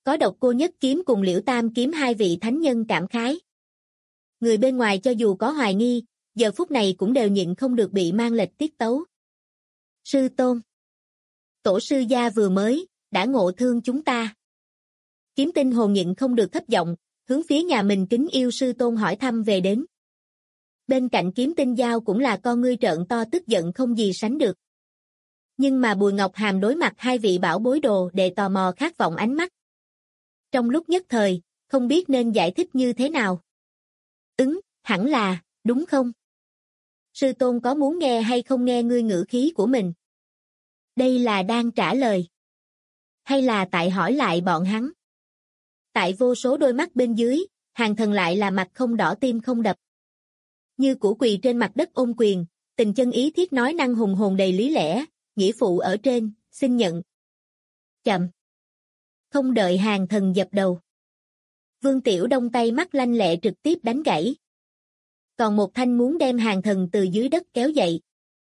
Có Độc Cô Nhất Kiếm cùng Liễu Tam Kiếm hai vị thánh nhân cảm khái. Người bên ngoài cho dù có hoài nghi, giờ phút này cũng đều nhịn không được bị mang lệch tiết tấu. Sư tôn. Tổ sư gia vừa mới, đã ngộ thương chúng ta. Kiếm Tinh hồn nhịn không được thấp giọng, hướng phía nhà mình kính yêu sư tôn hỏi thăm về đến. Bên cạnh Kiếm Tinh Giao cũng là con ngươi trợn to tức giận không gì sánh được. Nhưng mà Bùi Ngọc Hàm đối mặt hai vị bảo bối đồ để tò mò khát vọng ánh mắt. Trong lúc nhất thời, không biết nên giải thích như thế nào. Hẳn là, đúng không? Sư tôn có muốn nghe hay không nghe ngươi ngữ khí của mình? Đây là đang trả lời. Hay là tại hỏi lại bọn hắn? Tại vô số đôi mắt bên dưới, Hàng Thần lại là mặt không đỏ tim không đập. Như củ quỳ trên mặt đất ôm quyền, tình chân ý thiết nói năng hùng hồn đầy lý lẽ, nghĩa phụ ở trên, xin nhận. Chậm. Không đợi Hàng Thần dập đầu. Vương Tiểu Đông tay mắt lanh lẹ trực tiếp đánh gãy. Còn một thanh muốn đem Hàng Thần từ dưới đất kéo dậy.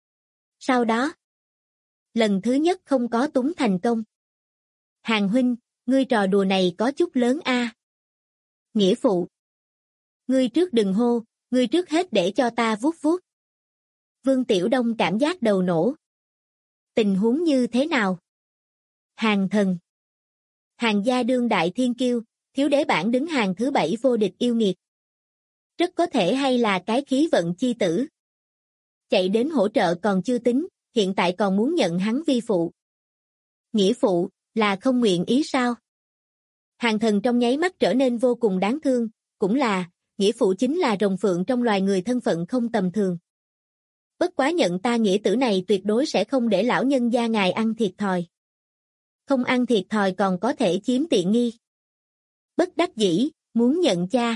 Sau đó, lần thứ nhất không có túng thành công. Hàng huynh, ngươi trò đùa này có chút lớn a. Nghĩa phụ. Ngươi trước đừng hô, ngươi trước hết để cho ta vuốt vuốt. Vương Tiểu Đông cảm giác đầu nổ. Tình huống như thế nào? Hàng Thần. Hàng gia đương đại thiên kiêu, thiếu đế bảng đứng hàng thứ 7 vô địch yêu nghiệt. Rất có thể hay là cái khí vận chi tử. Chạy đến hỗ trợ còn chưa tính, hiện tại còn muốn nhận hắn vi phụ. Nghĩa phụ, là không nguyện ý sao? Hàng Thần trong nháy mắt trở nên vô cùng đáng thương, cũng là, nghĩa phụ chính là rồng phượng trong loài người thân phận không tầm thường. Bất quá nhận ta nghĩa tử này tuyệt đối sẽ không để lão nhân gia ngài ăn thiệt thòi. Không ăn thiệt thòi còn có thể chiếm tiện nghi. Bất đắc dĩ, muốn nhận cha.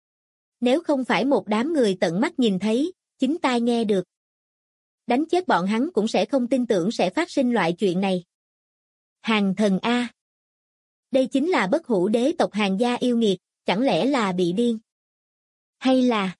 Nếu không phải một đám người tận mắt nhìn thấy, chính tai nghe được. Đánh chết bọn hắn cũng sẽ không tin tưởng sẽ phát sinh loại chuyện này. Hàng Thần A. Đây chính là bất hủ đế tộc Hàng gia yêu nghiệt, chẳng lẽ là bị điên? Hay là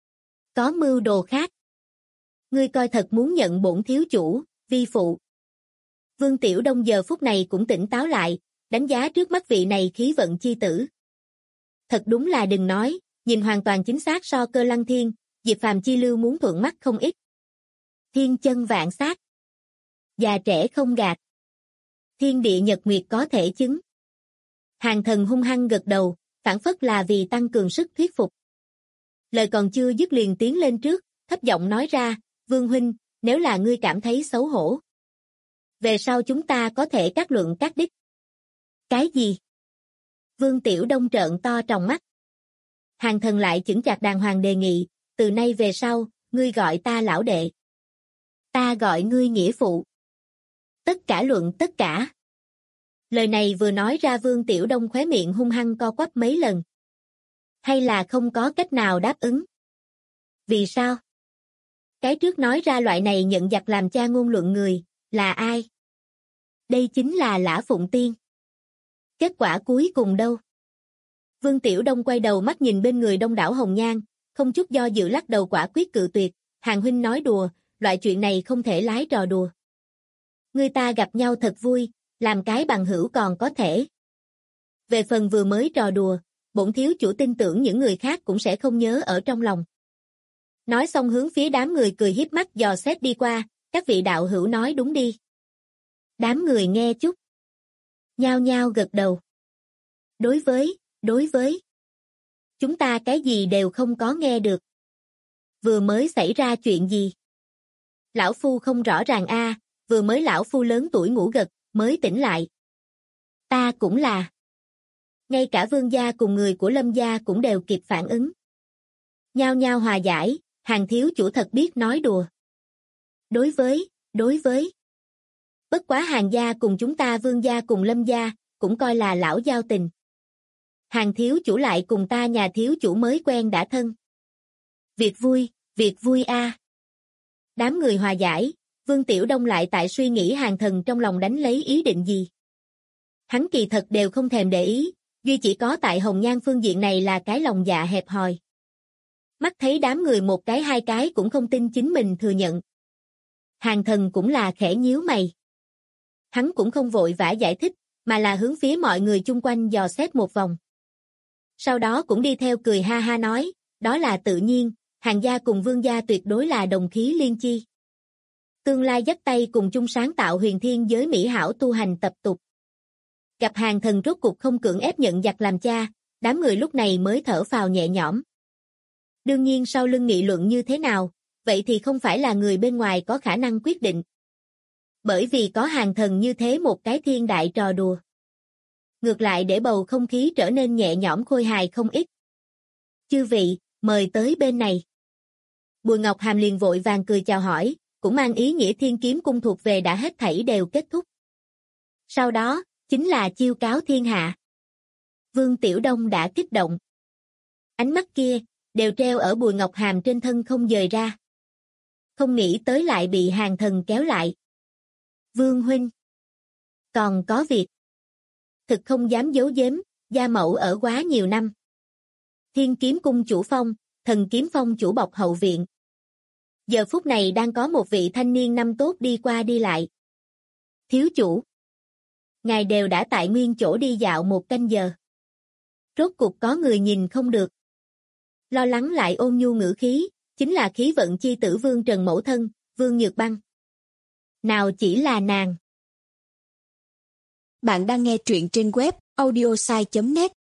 có mưu đồ khác? Ngươi coi thật muốn nhận bổn thiếu chủ, vi phụ. Vương Tiểu Đông giờ phút này cũng tỉnh táo lại, đánh giá trước mắt vị này khí vận chi tử. Thật đúng là đừng nói, nhìn hoàn toàn chính xác so Cơ Lăng Thiên, Diệp Phàm chi lưu muốn thuận mắt không ít. Thiên chân vạn sát. Già trẻ không gạt. Thiên địa nhật nguyệt có thể chứng. Hàng Thần hung hăng gật đầu, phản phất là vì tăng cường sức thuyết phục. Lời còn chưa dứt liền tiến lên trước, thấp giọng nói ra, Vương huynh, nếu là ngươi cảm thấy xấu hổ. Về sau chúng ta có thể cắt luận cắt đích. Cái gì? Vương Tiểu Đông trợn to tròng mắt. Hàng Thần lại chững chạc đàng hoàng đề nghị, từ nay về sau, ngươi gọi ta lão đệ. Ta gọi ngươi nghĩa phụ. Tất cả luận tất cả. Lời này vừa nói ra Vương Tiểu Đông khóe miệng hung hăng co quắp mấy lần. Hay là không có cách nào đáp ứng? Vì sao? Cái trước nói ra loại này nhận giặc làm cha ngôn luận người, là ai? Đây chính là Lã Phụng Tiên. Kết quả cuối cùng đâu? Vương Tiểu Đông quay đầu mắt nhìn bên người đông đảo hồng nhan, không chút do dự lắc đầu quả quyết cự tuyệt, Hàng huynh nói đùa, loại chuyện này không thể lái trò đùa. Người ta gặp nhau thật vui, làm cái bằng hữu còn có thể. Về phần vừa mới trò đùa, bổn thiếu chủ tin tưởng những người khác cũng sẽ không nhớ ở trong lòng. Nói xong hướng phía đám người cười hiếp mắt dò xét đi qua, các vị đạo hữu nói đúng đi. Đám người nghe chút. Nhao nhao gật đầu. Đối với. Chúng ta cái gì đều không có nghe được. Vừa mới xảy ra chuyện gì? Lão Phu không rõ ràng a, vừa mới lão Phu lớn tuổi ngủ gật, mới tỉnh lại. Ta cũng là. Ngay cả Vương gia cùng người của Lâm gia cũng đều kịp phản ứng. Nhao nhao hòa giải, Hàng thiếu chủ thật biết nói đùa. Đối với. Bất quá Hàng gia cùng chúng ta Vương gia cùng Lâm gia, cũng coi là lão giao tình. Hàng thiếu chủ lại cùng ta nhà thiếu chủ mới quen đã thân. Việc vui a. Đám người hòa giải, Vương Tiểu Đông lại tại suy nghĩ Hàng Thần trong lòng đánh lấy ý định gì. Hắn kỳ thật đều không thèm để ý, duy chỉ có tại hồng nhan phương diện này là cái lòng dạ hẹp hòi. Mắt thấy đám người một cái hai cái cũng không tin chính mình thừa nhận. Hàng Thần cũng là khẽ nhíu mày. Hắn cũng không vội vã giải thích, mà là hướng phía mọi người chung quanh dò xét một vòng. Sau đó cũng đi theo cười ha ha nói, đó là tự nhiên, Hàn gia cùng Vương gia tuyệt đối là đồng khí liên chi. Tương lai dắt tay cùng chung sáng tạo huyền thiên giới mỹ hảo tu hành tập tục. Gặp Hàn Thần rốt cục không cưỡng ép nhận giặc làm cha, đám người lúc này mới thở phào nhẹ nhõm. Đương nhiên sau lưng nghị luận như thế nào, vậy thì không phải là người bên ngoài có khả năng quyết định. Bởi vì có Hàn Thần như thế một cái thiên đại trò đùa. Ngược lại để bầu không khí trở nên nhẹ nhõm khôi hài không ít. Chư vị, mời tới bên này. Bùi Ngọc Hàm liền vội vàng cười chào hỏi, cũng mang ý nghĩa Thiên Kiếm Cung thuộc về đã hết thảy đều kết thúc. Sau đó, chính là chiêu cáo thiên hạ. Vương Tiểu Đông đã kích động. Ánh mắt kia, đều treo ở Bùi Ngọc Hàm trên thân không dời ra. Không nghĩ tới lại bị Hàn Thần kéo lại. Vương huynh. Còn có việc. Thực không dám giấu giếm, gia mẫu ở quá nhiều năm. Thiên Kiếm Cung chủ phong, Thần Kiếm Phong chủ bọc hậu viện. Giờ phút này đang có một vị thanh niên năm tốt đi qua đi lại. Thiếu chủ. Ngài đều đã tại nguyên chỗ đi dạo một canh giờ. Rốt cục có người nhìn không được. Lo lắng lại ôn nhu ngữ khí, chính là khí vận chi tử Vương Trần mẫu thân, Vương Nhược Băng. Nào chỉ là nàng. Bạn đang nghe truyện trên web audiosai.net.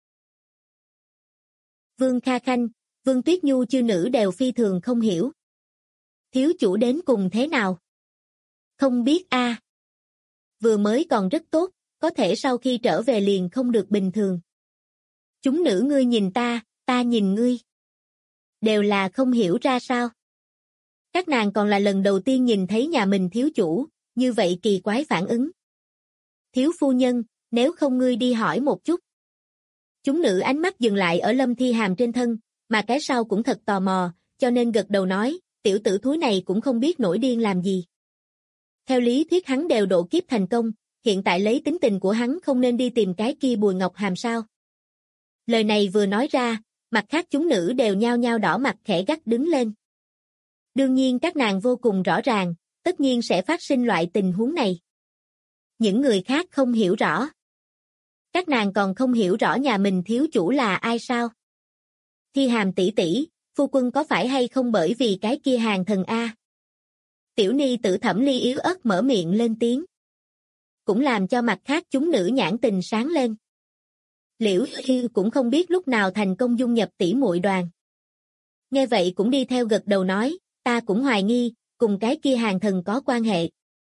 Vương Kha Khanh, Vương Tuyết Nhu chư nữ đều phi thường không hiểu. Thiếu chủ đến cùng thế nào? Không biết a. Vừa mới còn rất tốt, có thể sau khi trở về liền không được bình thường. Chúng nữ ngươi nhìn ta, ta nhìn ngươi. Đều là không hiểu ra sao. Các nàng còn là lần đầu tiên nhìn thấy nhà mình thiếu chủ, như vậy kỳ quái phản ứng. Thiếu phu nhân, nếu không ngươi đi hỏi một chút. Chúng nữ ánh mắt dừng lại ở Lâm Thi Hàm trên thân, mà cái sau cũng thật tò mò, cho nên gật đầu nói, tiểu tử thúi này cũng không biết nổi điên làm gì. Theo lý thuyết hắn đều độ kiếp thành công, hiện tại lấy tính tình của hắn không nên đi tìm cái kia Bùi Ngọc Hàm sao. Lời này vừa nói ra, mặt khác chúng nữ đều nhao nhao đỏ mặt khẽ gắt đứng lên. Đương nhiên các nàng vô cùng rõ ràng, tất nhiên sẽ phát sinh loại tình huống này. Những người khác không hiểu rõ. Các nàng còn không hiểu rõ nhà mình thiếu chủ là ai sao? Thi Hàm tỷ tỷ, phu quân có phải hay không bởi vì cái kia Hàn Thần a? Tiểu ni tử Thẩm Ly yếu ớt mở miệng lên tiếng. Cũng làm cho mặt khác chúng nữ nhãn tình sáng lên. Liễu Hy cũng không biết lúc nào thành công dung nhập tỷ muội đoàn. Nghe vậy cũng đi theo gật đầu nói, ta cũng hoài nghi, cùng cái kia Hàn Thần có quan hệ.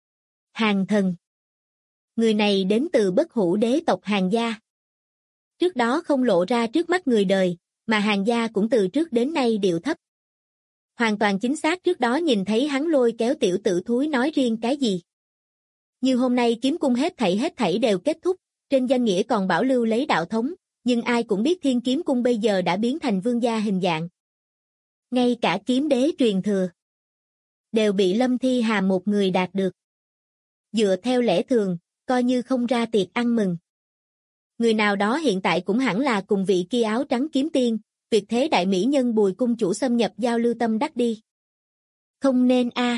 Hàn Thần. Người này đến từ Bất Hủ đế tộc Hàn gia. Trước đó không lộ ra trước mắt người đời, mà Hàn gia cũng từ trước đến nay điệu thấp. Hoàn toàn chính xác trước đó nhìn thấy hắn lôi kéo tiểu tử thúi nói riêng cái gì. Như hôm nay kiếm cung hết thảy đều kết thúc, trên danh nghĩa còn bảo lưu lấy đạo thống, nhưng ai cũng biết Thiên Kiếm Cung bây giờ đã biến thành vương gia hình dạng. Ngay cả kiếm đế truyền thừa đều bị Lâm Thi Hàm một người đạt được. Dựa theo lẽ thường, coi như không ra tiệc ăn mừng. Người nào đó hiện tại cũng hẳn là cùng vị kia áo trắng kiếm tiên, tuyệt thế đại mỹ nhân Bùi cung chủ xâm nhập giao lưu tâm đắc đi. Không nên a.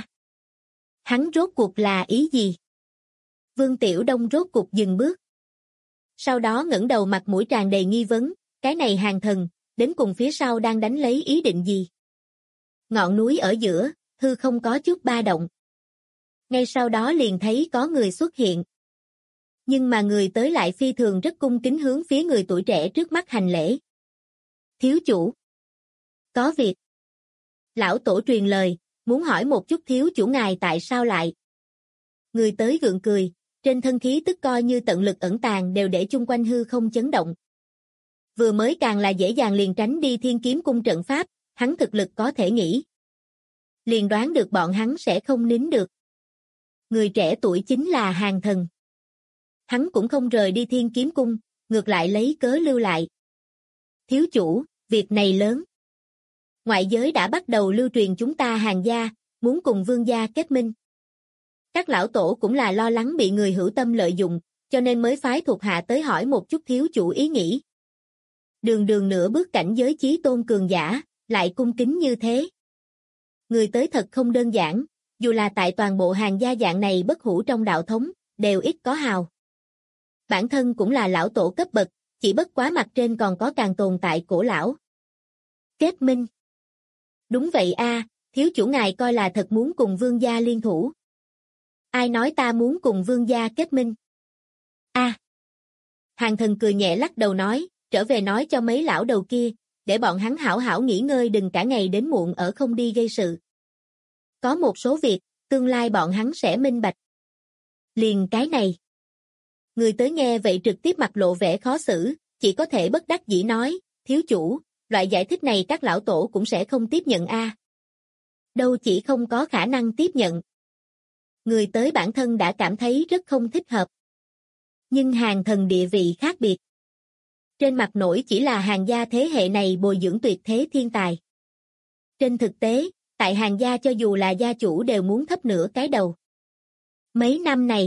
Hắn rốt cuộc là ý gì? Vương Tiểu Đông rốt cuộc dừng bước. Sau đó ngẩng đầu mặt mũi tràn đầy nghi vấn, cái này Hàn Thần, đến cùng phía sau đang đánh lấy ý định gì? Ngọn núi ở giữa, hư không có chút ba động. Ngay sau đó liền thấy có người xuất hiện. Nhưng mà người tới lại phi thường rất cung kính hướng phía người tuổi trẻ trước mắt hành lễ. Thiếu chủ. Có việc. Lão tổ truyền lời, muốn hỏi một chút thiếu chủ ngài tại sao lại. Người tới gượng cười, trên thân khí tức coi như tận lực ẩn tàng đều để chung quanh hư không chấn động. Vừa mới càng là dễ dàng liền tránh đi Thiên Kiếm Cung trận pháp, hắn thực lực có thể nghĩ. Liền đoán được bọn hắn sẽ không nín được. Người trẻ tuổi chính là Hàn Thần. Hắn cũng không rời đi Thiên Kiếm Cung, ngược lại lấy cớ lưu lại. Thiếu chủ, việc này lớn. Ngoại giới đã bắt đầu lưu truyền chúng ta Hàn gia, muốn cùng vương gia kết minh. Các lão tổ cũng là lo lắng bị người hữu tâm lợi dụng, cho nên mới phái thuộc hạ tới hỏi một chút thiếu chủ ý nghĩ. Đường đường nửa bước cảnh giới chí tôn cường giả, lại cung kính như thế. Người tới thật không đơn giản, dù là tại toàn bộ Hàn gia dạng này bất hủ trong đạo thống, đều ít có hào. Bản thân cũng là lão tổ cấp bậc, chỉ bất quá mặt trên còn có càng tồn tại cổ lão. Kết minh. Đúng vậy a, thiếu chủ ngài coi là thật muốn cùng vương gia liên thủ. Ai nói ta muốn cùng vương gia kết minh? A. Hàng Thần cười nhẹ lắc đầu nói, trở về nói cho mấy lão đầu kia, để bọn hắn hảo hảo nghỉ ngơi đừng cả ngày đến muộn ở không đi gây sự. Có một số việc, tương lai bọn hắn sẽ minh bạch. Liền cái này. Người tới nghe vậy trực tiếp mặt lộ vẻ khó xử, chỉ có thể bất đắc dĩ nói, thiếu chủ, loại giải thích này các lão tổ cũng sẽ không tiếp nhận a. Đâu chỉ không có khả năng tiếp nhận. Người tới bản thân đã cảm thấy rất không thích hợp. Nhưng Hàng Thần địa vị khác biệt. Trên mặt nổi chỉ là Hàng gia thế hệ này bồi dưỡng tuyệt thế thiên tài. Trên thực tế, tại Hàng gia cho dù là gia chủ đều muốn thấp nửa cái đầu. Mấy năm này,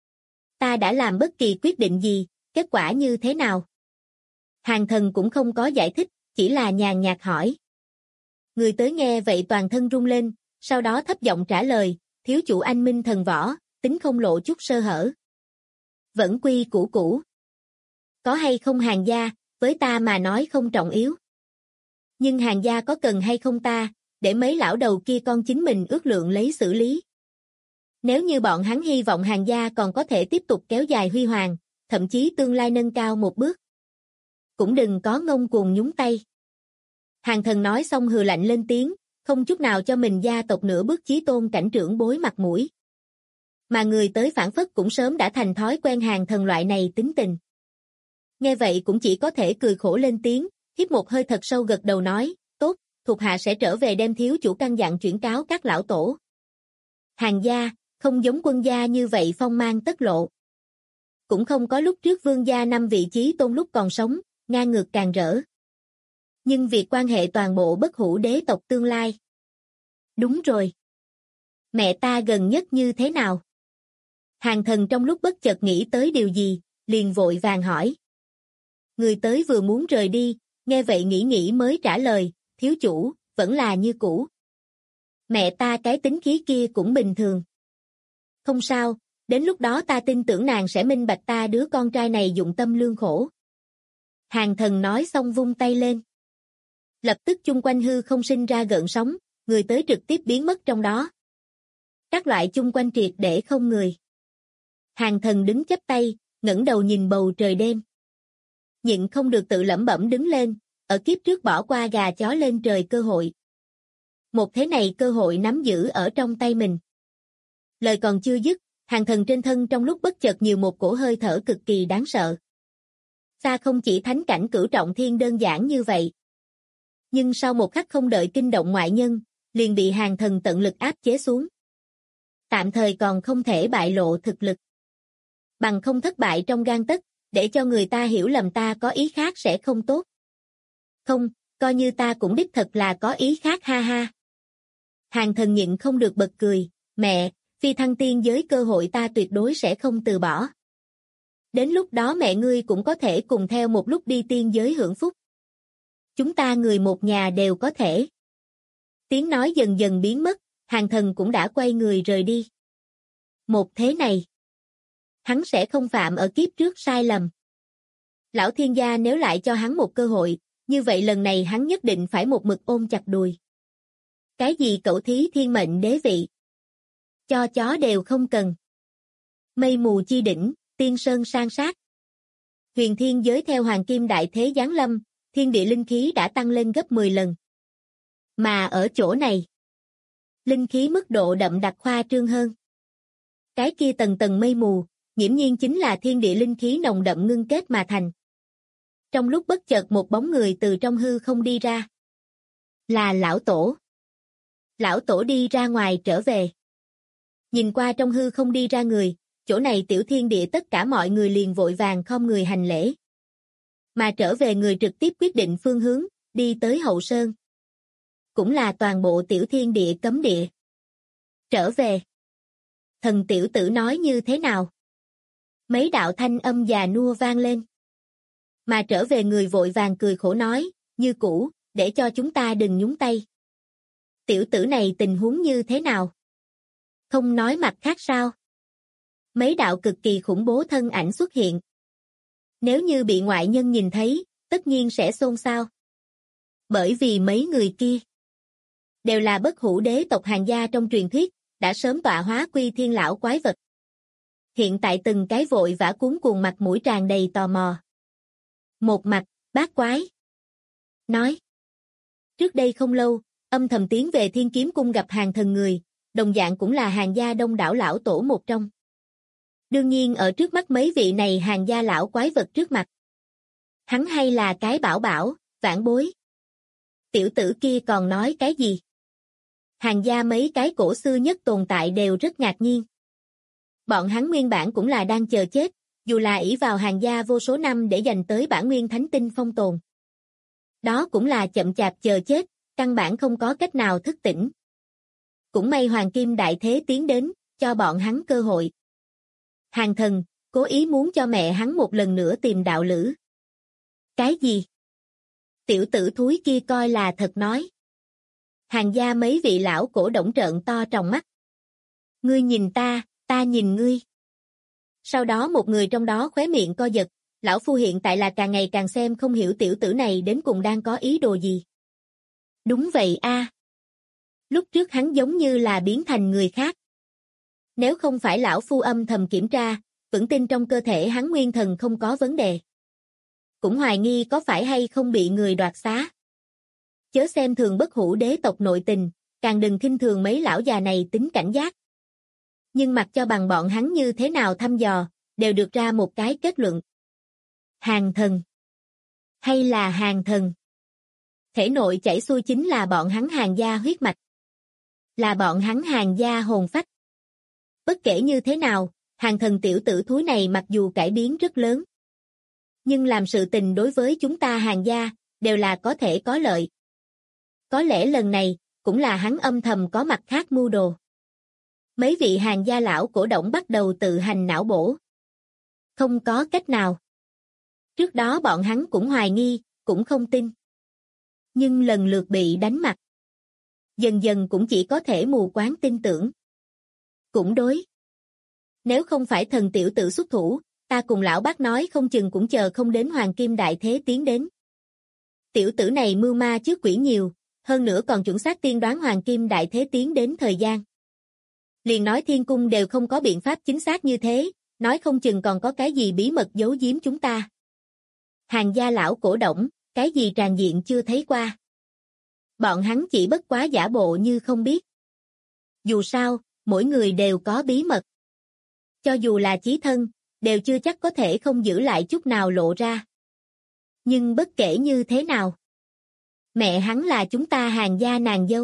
ta đã làm bất kỳ quyết định gì, kết quả như thế nào? Hàng Thần cũng không có giải thích, chỉ là nhàn nhạt hỏi. Người tới nghe vậy toàn thân rung lên, sau đó thấp giọng trả lời, thiếu chủ anh minh thần võ, tính không lộ chút sơ hở. Vẫn quy củ cũ. Có hay không Hàng gia, với ta mà nói không trọng yếu. Nhưng Hàng gia có cần hay không ta, để mấy lão đầu kia con chính mình ước lượng lấy xử lý. Nếu như bọn hắn hy vọng Hàng gia còn có thể tiếp tục kéo dài huy hoàng, thậm chí tương lai nâng cao một bước. Cũng đừng có ngông cuồng nhúng tay. Hàng Thần nói xong hừ lạnh lên tiếng, không chút nào cho mình gia tộc nửa bước chí tôn cảnh trưởng bối mặt mũi. Mà người tới phản phất cũng sớm đã thành thói quen Hàng Thần loại này tính tình. Nghe vậy cũng chỉ có thể cười khổ lên tiếng, hít một hơi thật sâu gật đầu nói, tốt, thuộc hạ sẽ trở về đem thiếu chủ căn dặn chuyển cáo các lão tổ. Hàng gia, không giống quân gia như vậy phong mang tất lộ. Cũng không có lúc trước vương gia 5 vị chí tôn lúc còn sống, ngang ngược càng rỡ. Nhưng việc quan hệ toàn bộ bất hủ đế tộc tương lai. Đúng rồi. Mẹ ta gần nhất như thế nào? Hàng Thần trong lúc bất chợt nghĩ tới điều gì, liền vội vàng hỏi. Người tới vừa muốn rời đi, nghe vậy nghĩ mới trả lời, thiếu chủ, vẫn là như cũ. Mẹ ta cái tính khí kia cũng bình thường. Không sao, đến lúc đó ta tin tưởng nàng sẽ minh bạch ta đứa con trai này dụng tâm lương khổ. Hàng Thần nói xong vung tay lên. Lập tức chung quanh hư không sinh ra gợn sóng, người tới trực tiếp biến mất trong đó. Các loại chung quanh triệt để không người. Hàng Thần đứng chắp tay, ngẩng đầu nhìn bầu trời đêm. Nhịn không được tự lẩm bẩm đứng lên, ở kiếp trước bỏ qua gà chó lên trời cơ hội. Một thế này cơ hội nắm giữ ở trong tay mình. Lời còn chưa dứt, Hàng Thần trên thân trong lúc bất chợt nhiều một cổ hơi thở cực kỳ đáng sợ. Xa không chỉ thánh cảnh cửu trọng thiên đơn giản như vậy. Nhưng sau một khắc không đợi kinh động ngoại nhân, liền bị Hàng Thần tận lực áp chế xuống. Tạm thời còn không thể bại lộ thực lực. Bằng không thất bại trong gang tấc, để cho người ta hiểu lầm ta có ý khác sẽ không tốt. Không, coi như ta cũng đích thật là có ý khác ha ha. Hàng Thần nhịn không được bật cười, mẹ, phi thăng tiên giới cơ hội ta tuyệt đối sẽ không từ bỏ. Đến lúc đó mẹ ngươi cũng có thể cùng theo một lúc đi tiên giới hưởng phúc. Chúng ta người một nhà đều có thể. Tiếng nói dần dần biến mất, Hàng Thần cũng đã quay người rời đi. Một thế này, hắn sẽ không phạm ở kiếp trước sai lầm. Lão thiên gia nếu lại cho hắn một cơ hội, như vậy lần này hắn nhất định phải một mực ôm chặt đùi. Cái gì cẩu thí thiên mệnh đế vị? Cho chó đều không cần. Mây mù chi đỉnh, tiên sơn san sát. Huyền thiên giới theo hoàng kim đại thế giáng lâm, thiên địa linh khí đã tăng lên gấp 10 lần. Mà ở chỗ này, linh khí mức độ đậm đặc khoa trương hơn. Cái kia tầng tầng mây mù, nghiễm nhiên chính là thiên địa linh khí nồng đậm ngưng kết mà thành. Trong lúc bất chợt một bóng người từ trong hư không đi ra. Là lão tổ. Lão tổ đi ra ngoài trở về. Nhìn qua trong hư không đi ra người, chỗ này tiểu thiên địa tất cả mọi người liền vội vàng khom người hành lễ. Mà trở về người trực tiếp quyết định phương hướng, đi tới Hậu Sơn. Cũng là toàn bộ tiểu thiên địa cấm địa. Trở về. Thần tiểu tử nói như thế nào? Mấy đạo thanh âm già nua vang lên. Mà trở về người vội vàng cười khổ nói, như cũ, để cho chúng ta đừng nhúng tay. Tiểu tử này tình huống như thế nào? Không nói mặt khác sao? Mấy đạo cực kỳ khủng bố thân ảnh xuất hiện. Nếu như bị ngoại nhân nhìn thấy, tất nhiên sẽ xôn xao. Bởi vì mấy người kia đều là bất hủ đế tộc Hàn gia trong truyền thuyết, đã sớm tọa hóa quy thiên lão quái vật. Hiện tại từng cái vội vã cuống cuồng, mặt mũi tràn đầy tò mò. Một mặt, bát quái nói: trước đây không lâu, âm thầm tiến về Thiên Kiếm Cung gặp Hàn Thần người, đồng dạng cũng là Hàn gia đông đảo lão tổ một trong. Đương nhiên ở trước mắt mấy vị này Hàn gia lão quái vật trước mặt, hắn hay là cái bảo bảo, vãn bối. Tiểu tử kia còn nói cái gì? Hàn gia mấy cái cổ xưa nhất tồn tại đều rất ngạc nhiên. Bọn hắn nguyên bản cũng là đang chờ chết, dù là ỷ vào Hàn gia vô số năm để giành tới bản nguyên thánh tinh phong tồn. Đó cũng là chậm chạp chờ chết, căn bản không có cách nào thức tỉnh. Cũng may Hoàng Kim Đại Thế tiến đến, cho bọn hắn cơ hội. Hàn Thần, cố ý muốn cho mẹ hắn một lần nữa tìm đạo lữ. Cái gì? Tiểu tử thúi kia coi là thật nói. Hàn gia mấy vị lão cổ đổng trợn to tròng mắt. Ngươi nhìn ta nhìn ngươi. Sau đó một người trong đó khóe miệng co giật, lão phu hiện tại là càng ngày càng xem không hiểu tiểu tử này đến cùng đang có ý đồ gì. Đúng vậy a. Lúc trước hắn giống như là biến thành người khác. Nếu không phải lão phu âm thầm kiểm tra, vững tin trong cơ thể hắn nguyên thần không có vấn đề. Cũng hoài nghi có phải hay không bị người đoạt xá. Chớ xem thường bất hủ đế tộc nội tình, càng đừng khinh thường mấy lão già này tính cảnh giác. Nhưng mặc cho bằng bọn hắn như thế nào thăm dò, đều được ra một cái kết luận. Hàn Thần. Hay là Hàn Thần? Thể nội chảy xuôi chính là bọn hắn Hàn gia huyết mạch. Là bọn hắn Hàn gia hồn phách. Bất kể như thế nào, Hàn Thần tiểu tử thúi này mặc dù cải biến rất lớn, nhưng làm sự tình đối với chúng ta Hàn gia, đều là có thể có lợi. Có lẽ lần này, cũng là hắn âm thầm có mặt khác mưu đồ. Mấy vị Hàn gia lão cổ động bắt đầu tự hành não bổ. Không có cách nào. Trước đó bọn hắn cũng hoài nghi, cũng không tin. Nhưng lần lượt bị đánh mặt. Dần dần cũng chỉ có thể mù quáng tin tưởng. Cũng đối. Nếu không phải thần tiểu tử xuất thủ, ta cùng lão bác nói không chừng cũng chờ không đến Hoàng Kim Đại Thế tiến đến. Tiểu tử này mưu ma trước quỷ nhiều, hơn nữa còn chuẩn xác tiên đoán Hoàng Kim Đại Thế tiến đến thời gian. Liền nói Thiên Cung đều không có biện pháp chính xác như thế, nói không chừng còn có cái gì bí mật giấu giếm chúng ta. Hàn gia lão cổ động, cái gì tràn diện chưa thấy qua. Bọn hắn chỉ bất quá giả bộ như không biết. Dù sao, mỗi người đều có bí mật. Cho dù là chí thân, đều chưa chắc có thể không giữ lại chút nào lộ ra. Nhưng bất kể như thế nào, mẹ hắn là chúng ta Hàn gia nàng dâu.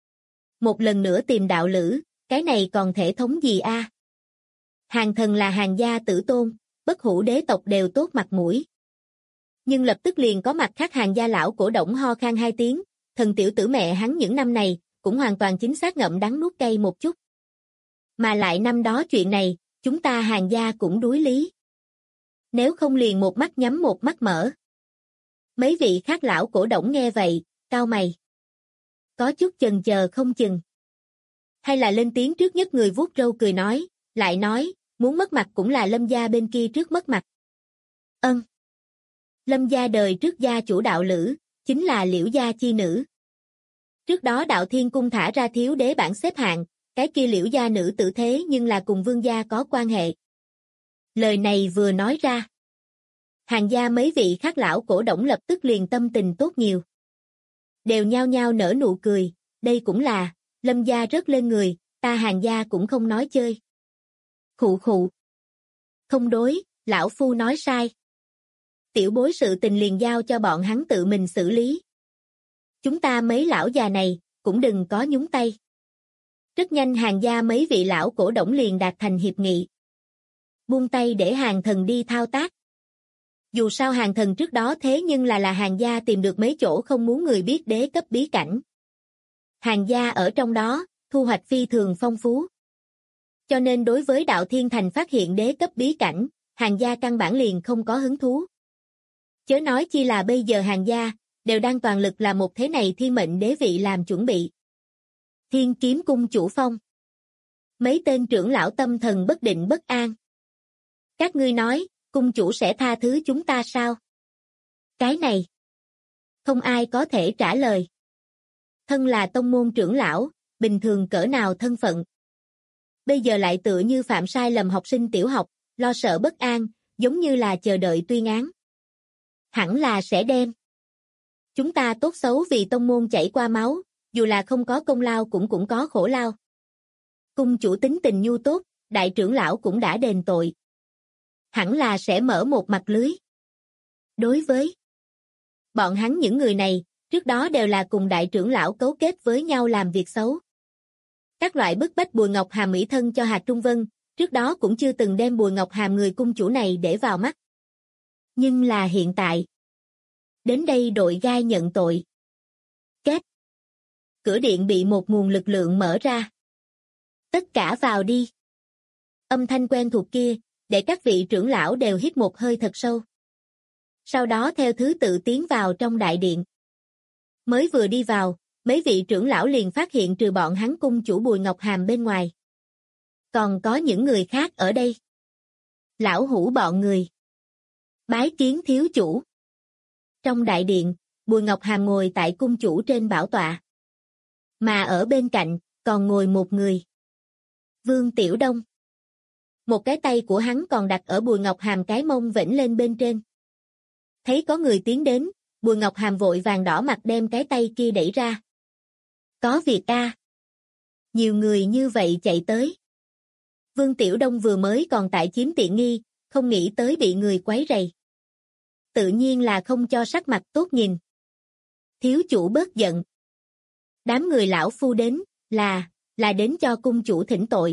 Một lần nữa tìm đạo lữ, cái này còn thể thống gì a? Hàn Thần là Hàn gia tử tôn, bất hủ đế tộc đều tốt mặt mũi. Nhưng lập tức liền có mặt khác Hàn gia lão cổ động ho khan hai tiếng, thần tiểu tử mẹ hắn những năm này, cũng hoàn toàn chính xác ngậm đắng nuốt cay một chút. Mà lại năm đó chuyện này, chúng ta Hàn gia cũng đuối lý. Nếu không liền một mắt nhắm một mắt mở. Mấy vị khác lão cổ động nghe vậy, cau mày. Có chút chần chờ không chừng. Hay là lên tiếng trước nhất người vuốt râu cười nói, lại nói, muốn mất mặt cũng là Lâm gia bên kia trước mất mặt. Ân. Lâm gia đời trước gia chủ đạo lữ, chính là Liễu gia chi nữ. Trước đó Đạo Thiên Cung thả ra thiếu đế bảng xếp hạng, cái kia Liễu gia nữ tử thế nhưng là cùng Vương gia có quan hệ. Lời này vừa nói ra, Hàn gia mấy vị khác lão cổ động lập tức liền tâm tình tốt nhiều. Đều nhao nhao nở nụ cười, đây cũng là, Lâm gia rất lên người, ta Hàn gia cũng không nói chơi. Khụ khụ. Không đối, lão phu nói sai. Tiểu bối sự tình liền giao cho bọn hắn tự mình xử lý. Chúng ta mấy lão già này, cũng đừng có nhúng tay. Rất nhanh Hàn gia mấy vị lão cổ động liền đạt thành hiệp nghị. Buông tay để Hàn Thần đi thao tác. Dù sao Hàn Thần trước đó thế nhưng là Hàn gia tìm được mấy chỗ không muốn người biết đế cấp bí cảnh. Hàn gia ở trong đó, thu hoạch phi thường phong phú. Cho nên đối với Đạo Thiên Thành phát hiện đế cấp bí cảnh, Hàn gia căn bản liền không có hứng thú. Chớ nói chi là bây giờ Hàn gia, đều đang toàn lực là một thế này thiên mệnh đế vị làm chuẩn bị. Thiên Kiếm Cung chủ phong. Mấy tên trưởng lão tâm thần bất định bất an. Các ngươi nói, cung chủ sẽ tha thứ chúng ta sao? Cái này, không ai có thể trả lời. Thân là tông môn trưởng lão, bình thường cỡ nào thân phận. Bây giờ lại tựa như phạm sai lầm học sinh tiểu học, lo sợ bất an, giống như là chờ đợi tuyên án. Hẳn là sẽ đem. Chúng ta tốt xấu vì tông môn chảy qua máu, dù là không có công lao cũng có khổ lao. Cung chủ tính tình nhu tốt, đại trưởng lão cũng đã đền tội. Hẳn là sẽ mở một mặt lưới. Đối với bọn hắn những người này, trước đó đều là cùng đại trưởng lão cấu kết với nhau làm việc xấu. Các loại bức bách Bùi Ngọc Hàm ủy thân cho Hạc Trung Vân, trước đó cũng chưa từng đem Bùi Ngọc Hàm người cung chủ này để vào mắt. Nhưng là hiện tại. Đến đây đội gai nhận tội. Kết. Cửa điện bị một nguồn lực lượng mở ra. Tất cả vào đi. Âm thanh quen thuộc kia, để các vị trưởng lão đều hít một hơi thật sâu. Sau đó theo thứ tự tiến vào trong đại điện. Mới vừa đi vào, mấy vị trưởng lão liền phát hiện trừ bọn hắn cung chủ Bùi Ngọc Hàm bên ngoài. Còn có những người khác ở đây. Lão hủ bọn người. Bái kiến thiếu chủ. Trong đại điện, Bùi Ngọc Hàm ngồi tại cung chủ trên bảo tọa. Mà ở bên cạnh, còn ngồi một người. Vương Tiểu Đông. Một cái tay của hắn còn đặt ở Bùi Ngọc Hàm cái mông vểnh lên bên trên. Thấy có người tiến đến, Bùi Ngọc Hàm vội vàng đỏ mặt đem cái tay kia đẩy ra. Có việc a. Nhiều người như vậy chạy tới. Vương Tiểu Đông vừa mới còn tại chiếm tiện nghi, không nghĩ tới bị người quấy rầy. Tự nhiên là không cho sắc mặt tốt nhìn. Thiếu chủ bớt giận. Đám người lão phu đến, là đến cho cung chủ thỉnh tội.